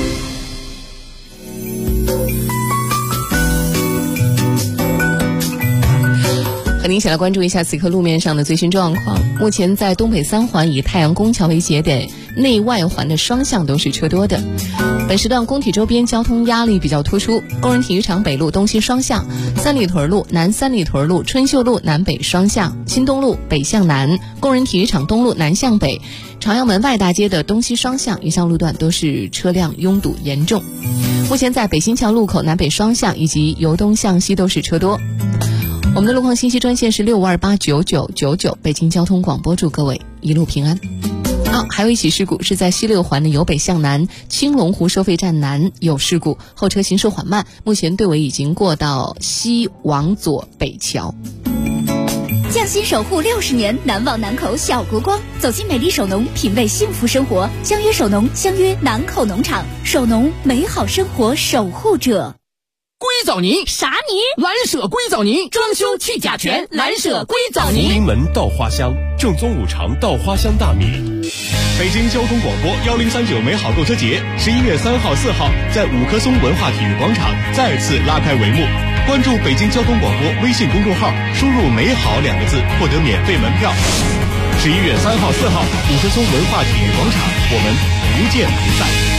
和您一起来关注一下此刻路面上的最新状况。目前在东北3环以太阳宫桥为节点，内外环的双向都是车多的。本时段工体周边交通压力比较突出，工人体育场北路东西双向，三里屯路南三里屯路春秀路南北双向，新东路北向南，工人体育场东路南向北，朝阳门外大街的东西双向一项路段都是车辆拥堵严重。目前在北新桥路口南北双向以及由东向西都是车多。我们的路况信息专线是652899999，北京交通广播，祝各位一路平安。还有一起事故是在西6环的由北向南青龙湖收费站南有事故，后车行驶缓慢，目前队尾已经过到西往左北桥。 匠心守护60年，难忘南口小国光，走进美丽首农，品味幸福生活。相约首农，相约南口农场，首农美好生活守护者。 硅藻泥啥泥？ 蓝舍硅藻泥，装修去甲醛，蓝舍硅藻泥。 福临门稻花香，正宗五常稻花香大米。 北京交通广播1039美好购车节11月3号、4号在五棵松文化体育广场再次拉开帷幕。关注北京交通广播微信公众号，输入美好2个字获得免费门票。11月3号、4号五棵松文化体育广场，我们不见不散。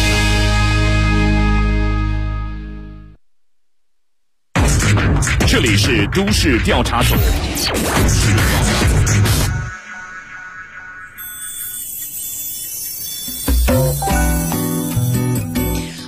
这里是都市调查组。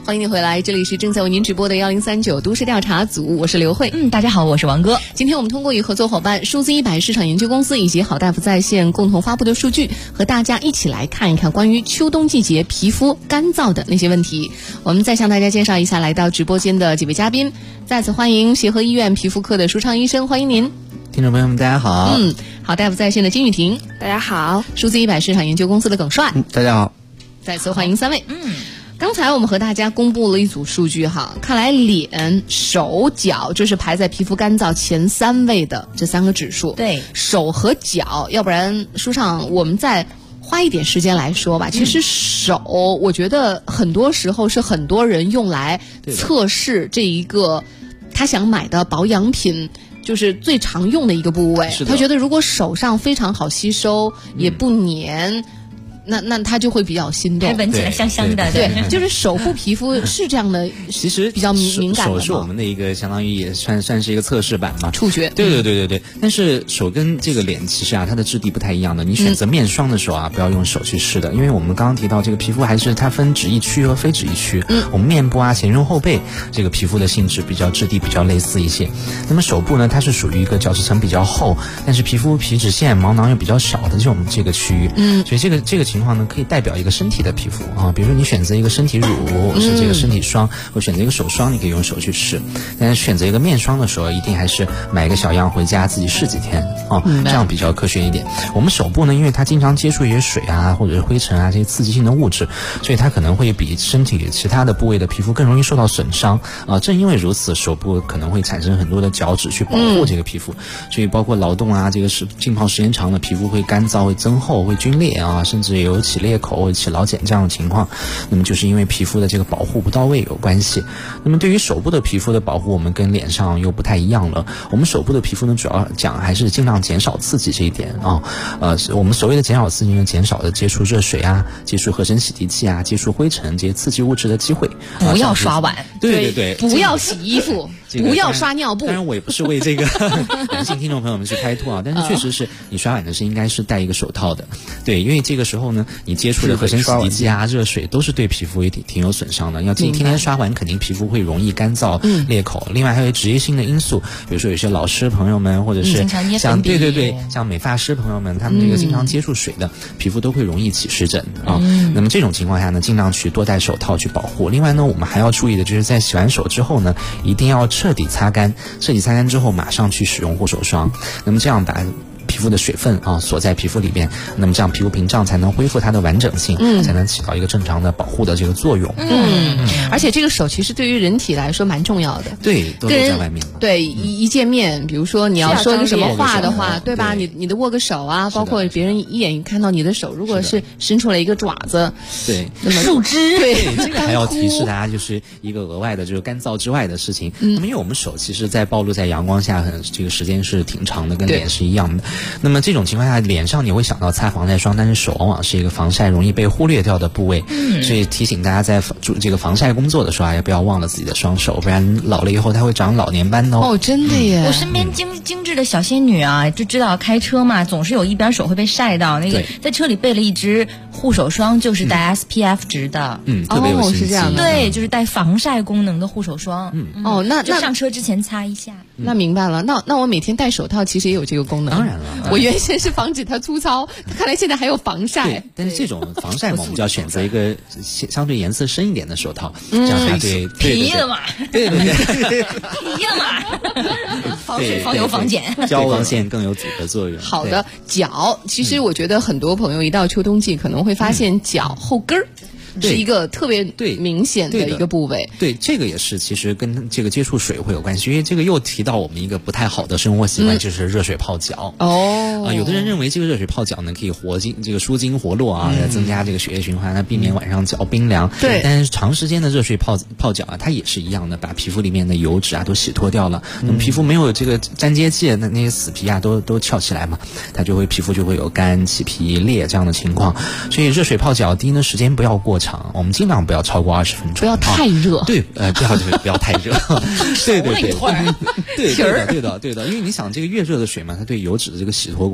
欢迎你回来，这里是正在为您直播的1039都市调查组，我是刘慧。 大家好，我是王哥。 今天我们通过与合作伙伴数字100市场研究公司以及好大夫在线共同发布的数据，和大家一起来看一看关于秋冬季节皮肤干燥的那些问题。我们再向大家介绍一下来到直播间的几位嘉宾，再次欢迎协和医院皮肤科的舒畅医生，欢迎您。 听众朋友们，大家好。 好大夫在线的金雨婷， 大家好。 数字100市场研究公司的耿帅， 大家好。 再次欢迎3位。刚才我们和大家公布了一组数据哈，看来脸、手、脚这是排在皮肤干燥前3位的这3个指数。 对， 手和脚，要不然书上我们再花一点时间来说吧。其实手，我觉得很多时候是很多人用来测试这一个他想买的保养品。就是最常用的一个部位，他觉得如果手上非常好吸收，也不黏，那他就会比较心动， 闻起来香香的。 对，就是手部皮肤是这样的， 其实比较敏感的。 手是我们的一个相当于也算是一个测试版嘛， 触觉。 对。但是手跟这个脸其实啊，它的质地不太一样的。你选择面霜的时候啊，不要用手去试的，因为我们刚刚提到这个皮肤还是它分脂溢区和非脂溢区。我们面部啊、前胸后背这个皮肤的性质质地比较类似一些。那么手部呢，它是属于一个角质层比较厚，但是皮肤皮脂腺、毛囊又比较少的这个区域。所以这个情况呢，可以代表一个身体的皮肤啊。比如说你选择一个身体乳，或者是这个身体霜，或选择一个手霜，你可以用手去试。但是选择一个面霜的时候，一定还是买一个小样回家自己试几天啊，这样比较科学一点。我们手部呢，因为它经常接触一些水啊，或者是灰尘啊这些刺激性的物质，所以它可能会比身体其他的部位的皮肤更容易受到损伤啊。正因为如此，手部可能会产生很多的角质去保护这个皮肤，所以包括劳动啊，这个浸泡时间长的皮肤会干燥、会增厚、会皲裂啊，甚至有起裂口或者起老茧这样的情况。那么就是因为皮肤的这个保护不到位有关系。那么对于手部的皮肤的保护，我们跟脸上又不太一样了。我们手部的皮肤呢，主要讲还是尽量减少刺激这一点啊。我们所谓的减少刺激呢，减少的接触热水啊，接触合成洗涤剂啊，接触灰尘这些刺激物质的机会。 不要刷碗， 对， 不要洗衣服，不要刷尿布。 当然我也不是为这个男性听众朋友们去开脱啊，但是确实是你刷碗的是应该是戴一个手套的。对，因为这个时候呢，你接触的合成洗涤剂啊、热水都是对皮肤也挺有损伤的。要天天刷碗，肯定皮肤会容易干燥、裂口。另外还有职业性的因素，比如说有些老师朋友们，或者是像像美发师朋友们，他们这个经常接触水的皮肤都会容易起湿疹啊。那么这种情况下呢，尽量去多戴手套去保护。另外呢，我们还要注意的就是在洗完手之后呢，一定要彻底擦干之后马上去使用护手霜。那么这样把皮肤的水分啊锁在皮肤里边，那么这样皮肤屏障才能恢复它的完整性，才能起到一个正常的保护的这个作用。 而且这个手其实对于人体来说蛮重要的。 对，都留在外面。 对，一见面，比如说你要说一个什么话的话，对吧？你的握个手啊，包括别人一眼看到你的手，如果是伸出来一个爪子， 对， 树枝， 对，这个还要提示大家，就是一个额外的就是干燥之外的事情。那么因为我们手其实在暴露在阳光下，这个时间是挺长的，跟脸是一样的。那么这种情况下，脸上你会想到擦防晒霜，但是手往往是一个防晒容易被忽略掉的部位，所以提醒大家在这个防晒工作的时候啊，也不要忘了自己的双手，不然老了以后它会长老年斑的哦。 真的耶！ 我身边精致的小仙女啊，就知道开车嘛，总是有一边手会被晒到。那个在车里备了一支护手霜，就是带 SPF 值的， 特别有心机。 是这样的， 对，就是带防晒功能的护手霜。 那就上车之前擦一下。 那明白了，那我每天戴手套其实也有这个功能。 当然了， 我原先是防止它粗糙，看来现在还有防晒。 对，但是这种防晒嘛，我们就要选择一个相对颜色深一点的手套，这样它对皮的嘛， 对， 皮的嘛，防水、防油、防碱， 对光线更有阻隔作用。 好的，脚，其实我觉得很多朋友一到秋冬季可能会发现脚后跟儿。是一个特别明显的一个部位。 对，这个也是其实跟这个接触水会有关系，因为这个又提到我们一个不太好的生活习惯，就是热水泡脚。有的人认为这个热水泡脚呢可以舒筋活络啊，增加这个血液循环，避免晚上脚冰凉。 对， 但是长时间的热水泡脚啊，它也是一样的，把皮肤里面的油脂啊都洗脱掉了。那么皮肤没有这个粘接剂，那些死皮啊都翘起来嘛，它皮肤就会有干、起皮、裂这样的情况。所以热水泡脚，第一呢时间不要过长。我们尽量不要超过20分钟， 不要太热。 对，不要太热。对，对的，因为你想这个越热的水嘛，它对油脂的这个洗脱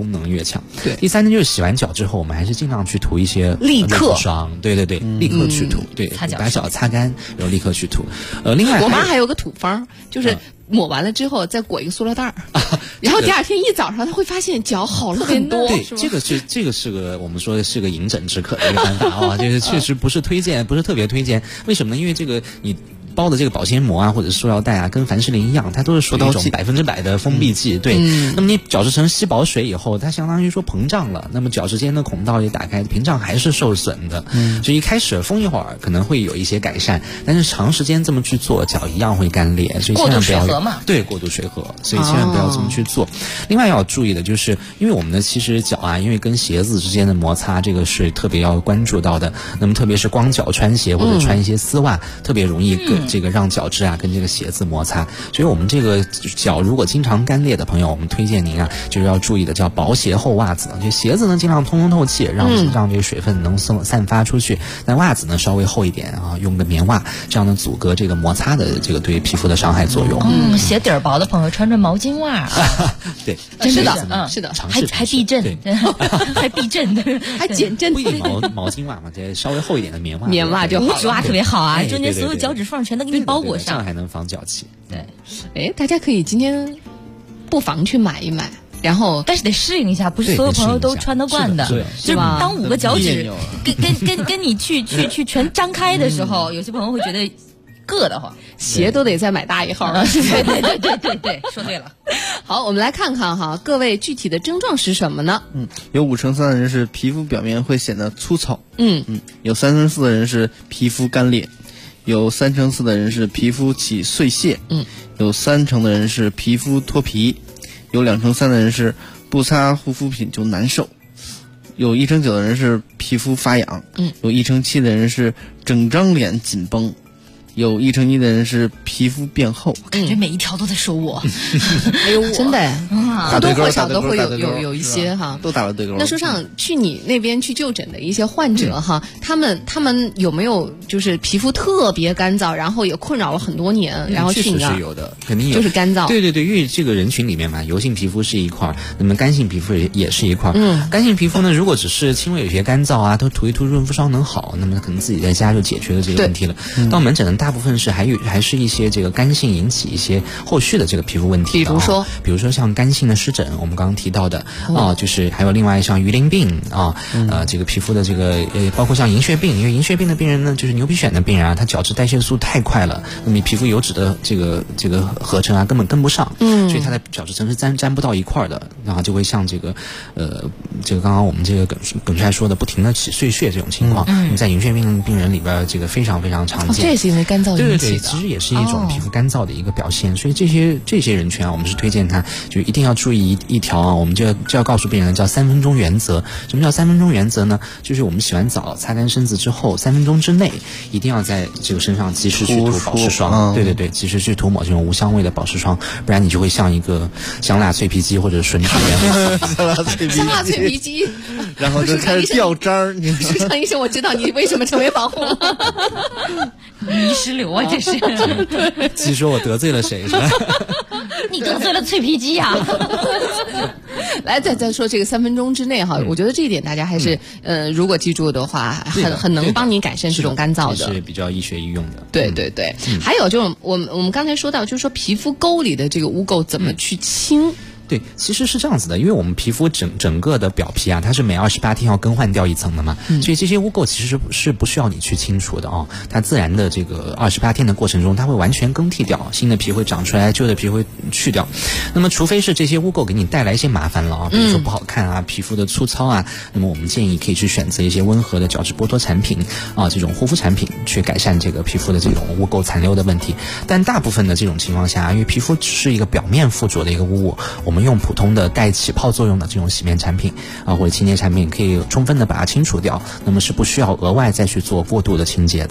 功能越强。 对， 第三呢，就是洗完脚之后，我们还是尽量去涂一些立刻霜，对，立刻去涂，对，把脚擦干，然后立刻去涂。另外， 我妈还有个土方，就是抹完了之后再裹一个塑料袋儿，然后第二天一早上她会发现脚好了很多。 对，这个是个我们说的是个饮鸩止渴的一个办法啊，就是确实不是特别推荐。为什么呢？因为这个你包的这个保鲜膜啊，或者塑料袋啊，跟凡士林一样，它都是属于一种100%的封闭剂。对，那么你角质层吸饱水以后，它相当于说膨胀了，那么角质间的孔道也打开，屏障还是受损的。所以一开始封一会儿可能会有一些改善，但是长时间这么去做，脚一样会干裂。所以千万不要过度水合嘛。对，过度水合，所以千万不要这么去做。另外要注意的就是，因为我们的其实脚啊，因为跟鞋子之间的摩擦，这个是特别要关注到的。那么特别是光脚穿鞋或者穿一些丝袜，特别容易这个让脚趾啊跟这个鞋子摩擦，所以我们这个脚如果经常干裂的朋友，我们推荐您啊就是要注意的，叫薄鞋厚袜子。就鞋子呢尽量通风透气，让这个水分能散发出去，但袜子呢稍微厚一点啊，用个棉袜，这样呢阻隔这个摩擦的这个对皮肤的伤害作用。 鞋底儿薄的朋友穿着毛巾袜， 对， 是的，是的， 还避震，还避震， 还减震。 不一定毛巾袜嘛，这稍微厚一点的棉袜就好， 纸袜特别好啊，中间所有脚趾缝全都给你包裹上， 这样还能防脚气。 对，大家可以今天不妨去买一买，然后但是得适应一下，不是所有朋友都穿得惯的，就是当5个脚趾跟你去全张开的时候，有些朋友会觉得硌得慌， 鞋都得再买大一号。 对，说对了。 好，我们来看看哈，各位具体的症状是什么呢？ 有53%的人是皮肤表面会显得粗糙，有34%的人是皮肤干裂，有34%的人是皮肤起碎屑，有30%的人是皮肤脱皮，有2%-3%的人是不擦护肤品就难受，有1%-9%的人是皮肤发痒，有1%-7%的人是整张脸紧绷，有1%-1%的人是皮肤变厚。 我感觉每一条都在说我， 哎呦，真的或多或少都会有一些哈， 都打了对勾。 那说上去你那边去就诊的一些患者哈，他们有没有就是皮肤特别干燥，然后也困扰了很多年，然后去你那确实是有的，肯定有， 就是干燥。 对，因为这个人群里面嘛，油性皮肤是一块，那么干性皮肤也是一块。干性皮肤呢，如果只是轻微有些干燥啊，都涂一涂润肤霜能好，那么可能自己在家就解决了这个问题了。到门诊呢，大部分是还是一些这个干性引起一些后续的这个皮肤问题，比如说像干性的湿疹，我们刚刚提到的就是还有另外像鱼鳞病这个皮肤的这个包括像银屑病，因为银屑病的病人呢，就是牛皮癣的病人啊，他角质代谢速太快了，那么皮肤油脂的这个合成啊根本跟不上，所以他的角质层是粘不到一块的，然后就会像这个刚刚我们这个耿帅说的不停的起碎屑这种情况，在银屑病病人里边这个非常非常常见。 这也是因为干燥引起的。 对，其实也是一种皮肤干燥的一个表现，所以这些人群啊，我们是推荐他就一定要注意一条啊，我们就要告诉病人叫3分钟原则。什么叫3分钟原则呢？就是我们洗完澡擦干身子之后3分钟之内一定要在这个身上及时去涂保湿霜，对，及时去涂抹这种无香味的保湿霜，不然你就会像一个香辣脆皮鸡或者吮指一样香辣脆皮鸡， 然后就开始掉渣儿。 舒畅医生，我知道你为什么成为网红了。 泥石流啊，这是。 鸡说我得罪了谁？是吧？ 你得罪了脆皮鸡呀！ 来，再说这个3分钟之内哈，我觉得这一点大家还是如果记住的话，很能帮你改善这种干燥的， 是比较医学医用的。 对，还有就是我们刚才说到，就是说皮肤沟里的这个污垢怎么去清。 对，其实是这样子的，因为我们皮肤整个的表皮啊，它是每28天要更换掉一层的嘛，所以这些污垢其实是不需要你去清除的哦，它自然的这个28天的过程中，它会完全更替掉，新的皮会长出来，旧的皮会去掉。那么除非是这些污垢给你带来一些麻烦了啊，比如说不好看啊，皮肤的粗糙啊，那么我们建议可以去选择一些温和的角质剥脱产品啊，这种护肤产品去改善这个皮肤的这种污垢残留的问题。但大部分的这种情况下，因为皮肤只是一个表面附着的一个污物，我们用普通的带起泡作用的这种洗面产品啊或者清洁产品，可以充分的把它清除掉，那么是不需要额外再去做过度的清洁的。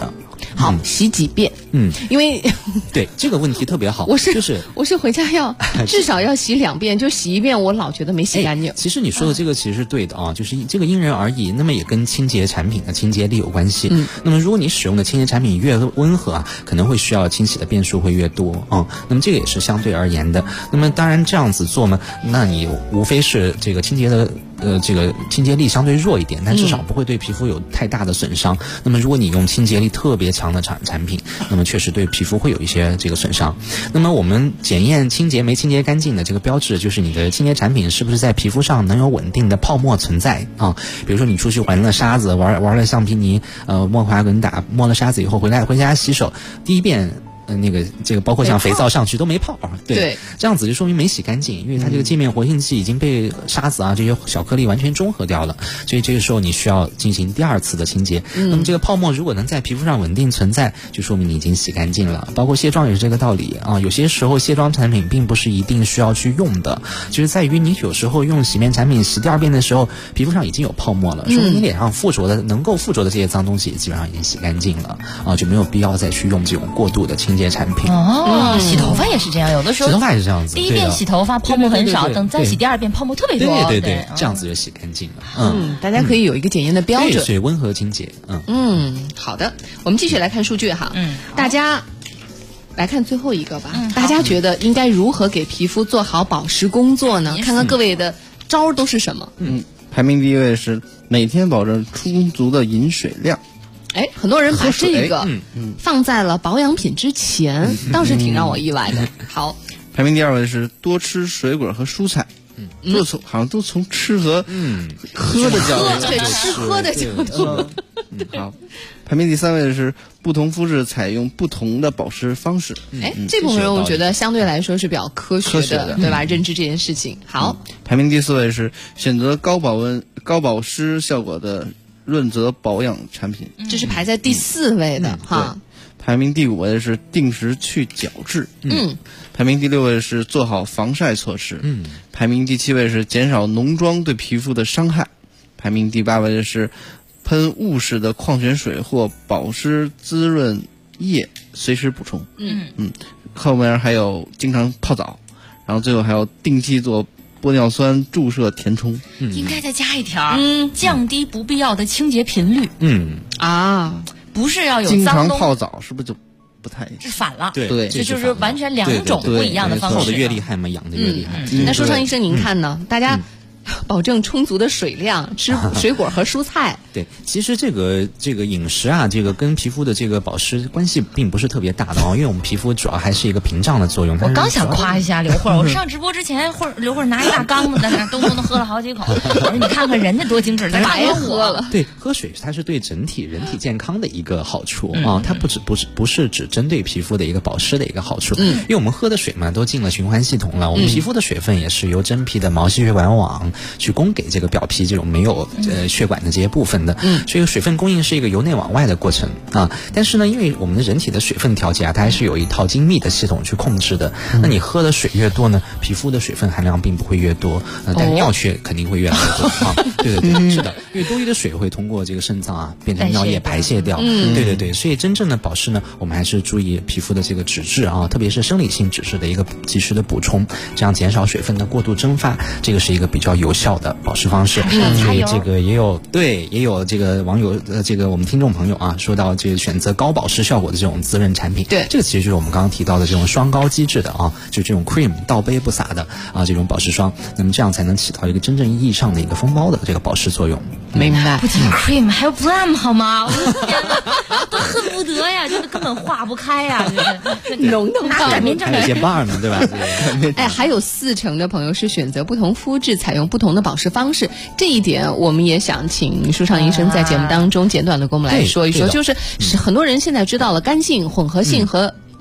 好，洗几遍？因为对这个问题特别好， 我是回家要至少要洗2遍，就洗1遍我老觉得没洗干净。 其实你说的这个其实是对的啊，就是这个因人而异，那么也跟清洁产品的清洁力有关系。那么如果你使用的清洁产品越温和啊，可能会需要清洗的遍数会越多啊。那么这个也是相对而言的。那么当然这样子做呢，那你无非是这个清洁的这个清洁力相对弱一点，但至少不会对皮肤有太大的损伤。那么如果你用清洁力特别强的产品，那么确实对皮肤会有一些这个损伤。那么我们检验清洁没清洁干净的这个标志，就是你的清洁产品是不是在皮肤上能有稳定的泡沫存在啊？比如说你出去玩了沙子，玩了橡皮泥，摸滑滚打，摸了沙子以后回家洗手，第一遍这个包括像肥皂上去都没泡，对，这样子就说明没洗干净，因为它这个界面活性剂已经被沙子啊这些小颗粒完全中和掉了，所以这个时候你需要进行第2次的清洁。那么这个泡沫如果能在皮肤上稳定存在，就说明你已经洗干净了。包括卸妆也是这个道理啊，有些时候卸妆产品并不是一定需要去用的，就是在于你有时候用洗面产品洗第2遍的时候，皮肤上已经有泡沫了，说明你脸上能够附着的这些脏东西基本上已经洗干净了啊，就没有必要再去用这种过度的清洁产品。 洗头发也是这样，有的时候洗头发也是这样子， 第1遍洗头发泡沫很少，等再洗第2遍泡沫特别多， 对，这样子就洗干净了。 大家可以有一个检验的标准， 水温和清洁。 好的，我们继续来看数据哈。大家来看最后一个吧。大家觉得应该如何给皮肤做好保湿工作呢？看看各位的招都是什么。 排名第1位是每天保证充足的饮水量。 很多人把这个放在了保养品之前，倒是挺让我意外的。好， 排名第2位是多吃水果和蔬菜。好像都从吃和喝的角度， 对，吃喝的角度。 好，排名第3位是不同肤质采用不同的保湿方式。 这部分人我觉得相对来说是比较科学的，对吧？认知这件事情。好， 排名第4位是选择高保湿效果的润泽保养产品， 这是排在第4位的哈。 排名第5位是定时去角质。排名第6位是做好防晒措施。排名第7位是减少浓妆对皮肤的伤害。排名第8位是喷雾式的矿泉水或保湿滋润液随时补充。后面还有经常泡澡，然后最后还有定期做玻尿酸注射填充。 应该再加一条，降低不必要的清洁频率。不是要有脏东西。 经常泡澡是不是就不太是反了？ 对， 这就是完全2种不一样的方式。 泡的越厉害嘛，养的越厉害。 那舒畅医生您看呢？大家保证充足的水量，吃水果和蔬菜。 对，其实这个饮食啊，这个跟皮肤的这个保湿关系并不是特别大的因为我们皮肤主要还是一个屏障的作用。 我刚想夸一下刘慧，我上直播之前，刘慧拿一大缸子在那咚咚的喝了好几口。我说你看看人家多精致，咱白喝了。 对，喝水它是对人体健康的一个好处啊，它不是只针对皮肤的一个保湿的一个好处。因为我们喝的水嘛，都进了循环系统了，我们皮肤的水分也是由真皮的毛细血管网去供给这个表皮这种没有血管的这些部分的，所以水分供应是一个由内往外的过程啊。但是呢，因为我们的人体的水分调节啊，它还是有一套精密的系统去控制的。那你喝的水越多呢，皮肤的水分含量并不会越多，但尿却肯定会越来越多啊。对，是的，因为多余的水会通过这个肾脏啊变成尿液排泄掉。对，所以真正的保湿呢，我们还是注意皮肤的这个脂质啊，特别是生理性脂质的一个及时的补充，这样减少水分的过度蒸发，这个是一个比较有效的保湿方式。所以这个也有这个网友这个我们听众朋友啊说到这个选择高保湿效果的这种滋润产品。 对， 这个其实就是我们刚刚提到的这种双高机制的啊，就这种 cream 倒杯不洒的啊这种保湿霜，那么这样才能起到一个真正意义上的一个封包的这个保湿作用。 明白。 不仅 cream 还有 balm 好吗？我的天哪，都恨不得呀，就是根本化不开呀， 浓拿擀面杖还有一些 balm 对吧？ 还有40%的朋友是选择不同肤质采用不同的保湿方式，这一点我们也想请舒畅医生在节目当中简短的跟我们来说一说，就是很多人现在知道了干性、混合性和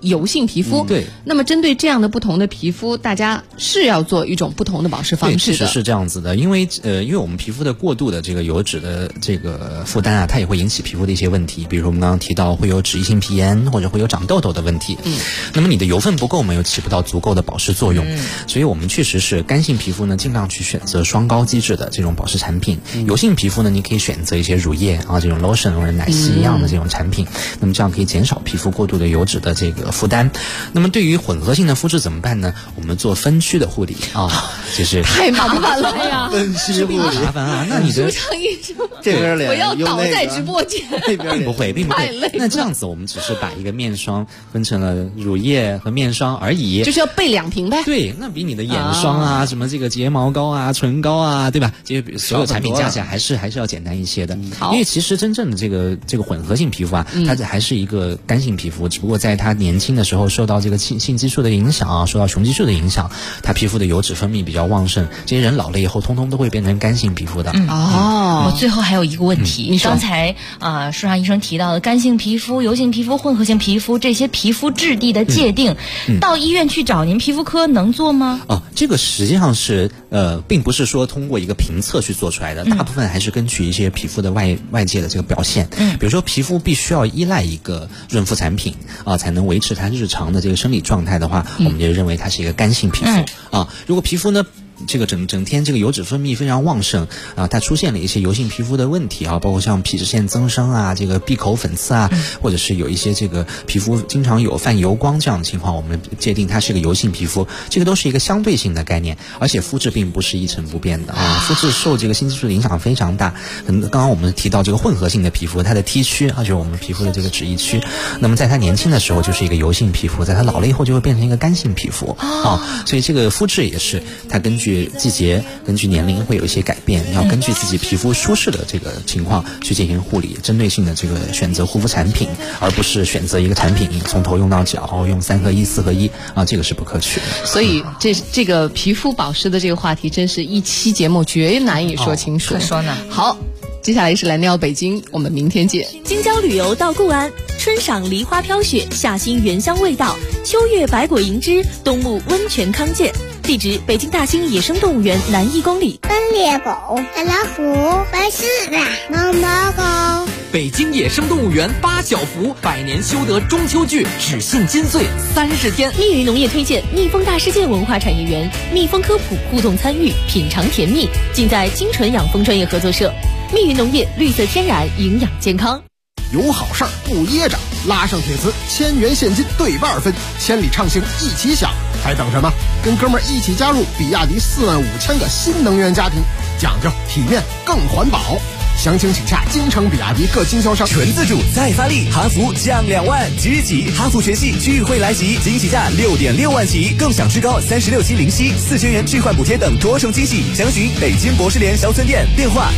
油性皮肤。 对。 那么针对这样的不同的皮肤，大家是要做一种不同的保湿方式的。 确实是这样子的，因为我们皮肤的过度的这个油脂的这个负担啊，它也会引起皮肤的一些问题，比如说我们刚刚提到会有脂溢性皮炎或者会有长痘痘的问题。那么你的油分不够，又起不到足够的保湿作用。所以我们确实是干性皮肤呢，尽量去选择双高机制的这种保湿产品。油性皮肤呢，你可以选择一些乳液啊，这种 lotion 或者奶昔一样的这种产品。那么这样可以减少皮肤过度的油脂的这个负担。那么对于混合性的肤质怎么办呢？我们做分区的护理啊，就是太麻烦了呀， 分区护理麻烦啊。那你的这边脸我要倒在直播间， 并不会。那这样子，我们只是把一个面霜分成了乳液和面霜而已， 就是要备2瓶呗。 对，那比你的眼霜啊、什么这个睫毛膏啊、唇膏啊，对吧？这些所有产品加起来还是要简单一些的。因为其实真正的这个混合性皮肤啊，它还是一个干性皮肤，只不过在它年轻的时候受到这个性激素的影响啊，受到雄激素的影响，它皮肤的油脂分泌比较旺盛。这些人老了以后，通通都会变成干性皮肤的。 我最后还有一个问题，刚才舒畅医生提到的干性皮肤、油性皮肤、混合性皮肤这些皮肤质地的界定，到医院去找您皮肤科能做吗？ 这个实际上是并不是说通过一个评测去做出来的，大部分还是根据一些皮肤的外界的这个表现。比如说皮肤必须要依赖一个润肤产品才能维持它日常的这个生理状态的话，我们就认为它是一个干性皮肤。如果皮肤呢这个整天这个油脂分泌非常旺盛它出现了一些油性皮肤的问题包括像皮脂腺增生啊、这个闭口粉刺啊，或者是有一些这个皮肤经常有泛油光这样的情况，我们界定它是个油性皮肤，这个都是一个相对性的概念，而且肤质并不是一成不变的肤质受这个性激素的影响非常大。刚刚我们提到这个混合性的皮肤，它的 T 区就是我们皮肤的这个脂溢区，那么在它年轻的时候就是一个油性皮肤，在它老了以后就会变成一个干性皮肤所以这个肤质也是它根据季节、根据年龄会有一些改变，要根据自己皮肤舒适的这个情况去进行护理，针对性的这个选择护肤产品，而不是选择一个产品从头用到脚，用3合1、4合1这个是不可取的。 所以这个皮肤保湿的这个话题，真是一期节目绝难以说清楚。 可说呢。 好，接下来是蓝调北京，我们明天见。 京郊旅游到固安，春赏梨花飘雪，夏欣原香味道，秋月百果迎之，冬沐温泉康健。地址：北京大兴野生动物园南1公里。 斑鬣狗、大老虎、白狮子、毛毛狗。 北京野生动物园8小福百年修得中秋剧只限金穗30天。 密云农业推荐蜜蜂大世界文化产业园，蜜蜂科普互动参与，品尝甜蜜，尽在金纯养蜂专业合作社。密云农业，绿色天然，营养健康。 有好事儿不噎着，拉上帖子，1000元现金对半分，千里畅行一起享，还等什么？跟哥们儿一起加入比亚迪45000个新能源家庭，讲究体面更环保。详情请洽京城比亚迪各经销商。 纯自主再发力，哈弗降2万，即日起哈弗全系聚会来袭，惊喜价6.6万起，更享至高36期零息，4000元置换补贴等多重惊喜。详询北京博士联销村店，电话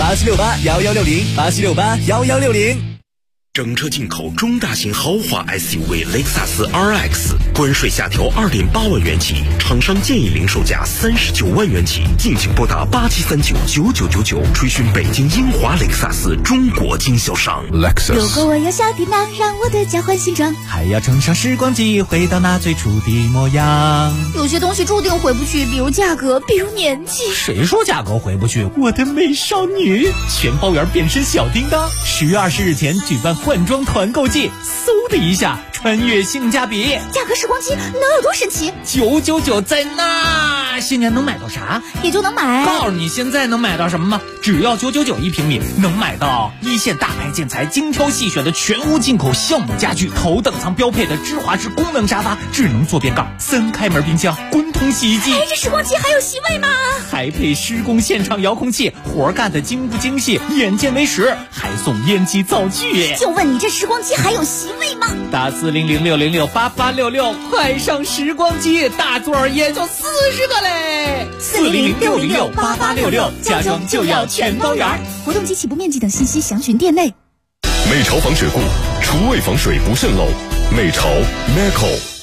87681160，87681160。 整车进口中大型豪华 SUV 雷克萨斯 RX， 关税下调2.8万元起，厂商建议零售价39万元起，敬请拨打87399999，垂询北京英华雷克萨斯中国经销商。 如果我有小叮当，让我的家换新装， 还要乘上时光机，回到那最初的模样。 有些东西注定回不去，比如价格，比如年纪。 谁说价格回不去？我的美少女，全包圆变身小叮当，10月20日前举办换装团购季，嗖的一下穿越性价比。 价格时光机能有多神奇 ？999在那，现在能买到啥？ 也就能买。 告诉你现在能买到什么吗？只要999一平米，能买到一线大牌建材精挑细选的全屋进口橡木家具，头等舱标配的芝华士功能沙发，智能坐便杠，3开门冰箱，滚筒洗衣机。 这时光机还有席位吗？ 还配施工现场遥控器，活干的精不精细，眼见为实，还送烟机灶具。 就问你这时光机还有席位吗？ 打400606866，快上时光机，大座也就40个嘞。 400606866， 家装就要全包圆。 活动及起步面积等信息详询店内。 美潮防水固，厨卫防水不渗漏。美潮 Meco。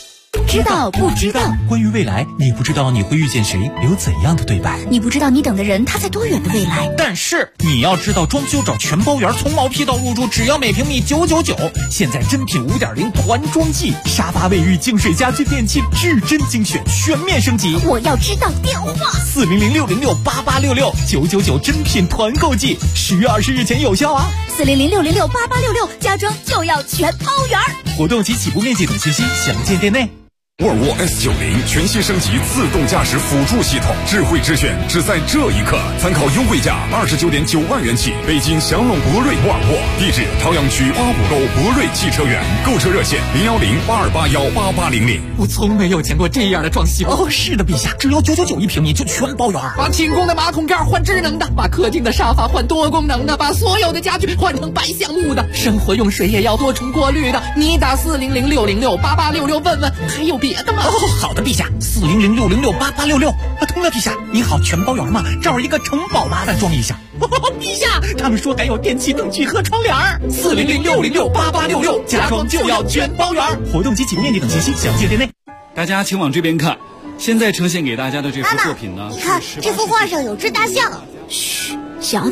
知道不知道？ 关于未来，你不知道你会遇见谁，有怎样的对白？ 你不知道你等的人他在多远的未来？ 但是你要知道，装修找全包圆，从毛坯到入住，只要每平米999。现在真品5.0团装季，沙发、卫浴、净水、家居、电器，至臻精选，全面升级。 我要知道电话 ：400-606-8866，999真品团购季，10月20日前有效啊 ！400-606-8866，家装就要全包圆。 活动及起步面积等信息详见店内。 沃尔沃 S90全新升级自动驾驶辅助系统，智慧之选只在这一刻。参考优惠价29.9万元起，北京祥龙博瑞沃尔沃，地址朝阳区花浦沟博瑞汽车园，购车热线010-8281-8800。 我从没有见过这样的装修。 哦，是的，陛下，只要999一平米就全包圆。 把清宫的马桶盖换智能的，把客厅的沙发换多功能的，把所有的家具换成白橡木的，生活用水也要多重过滤的。你打400-606-8866问问，还有别的吗？ 哦，好的，陛下，400-606-8866。通了，陛下，你好，全包圆嘛，这儿一个城堡麻烦装一下。陛下，他们说还有电器灯具和窗帘。400-606-8866，家装就要全包圆。活动及起步面积等信息详见店内。 大家请往这边看，现在呈现给大家的这幅作品呢， 你看这幅画上有只大象。 嘘，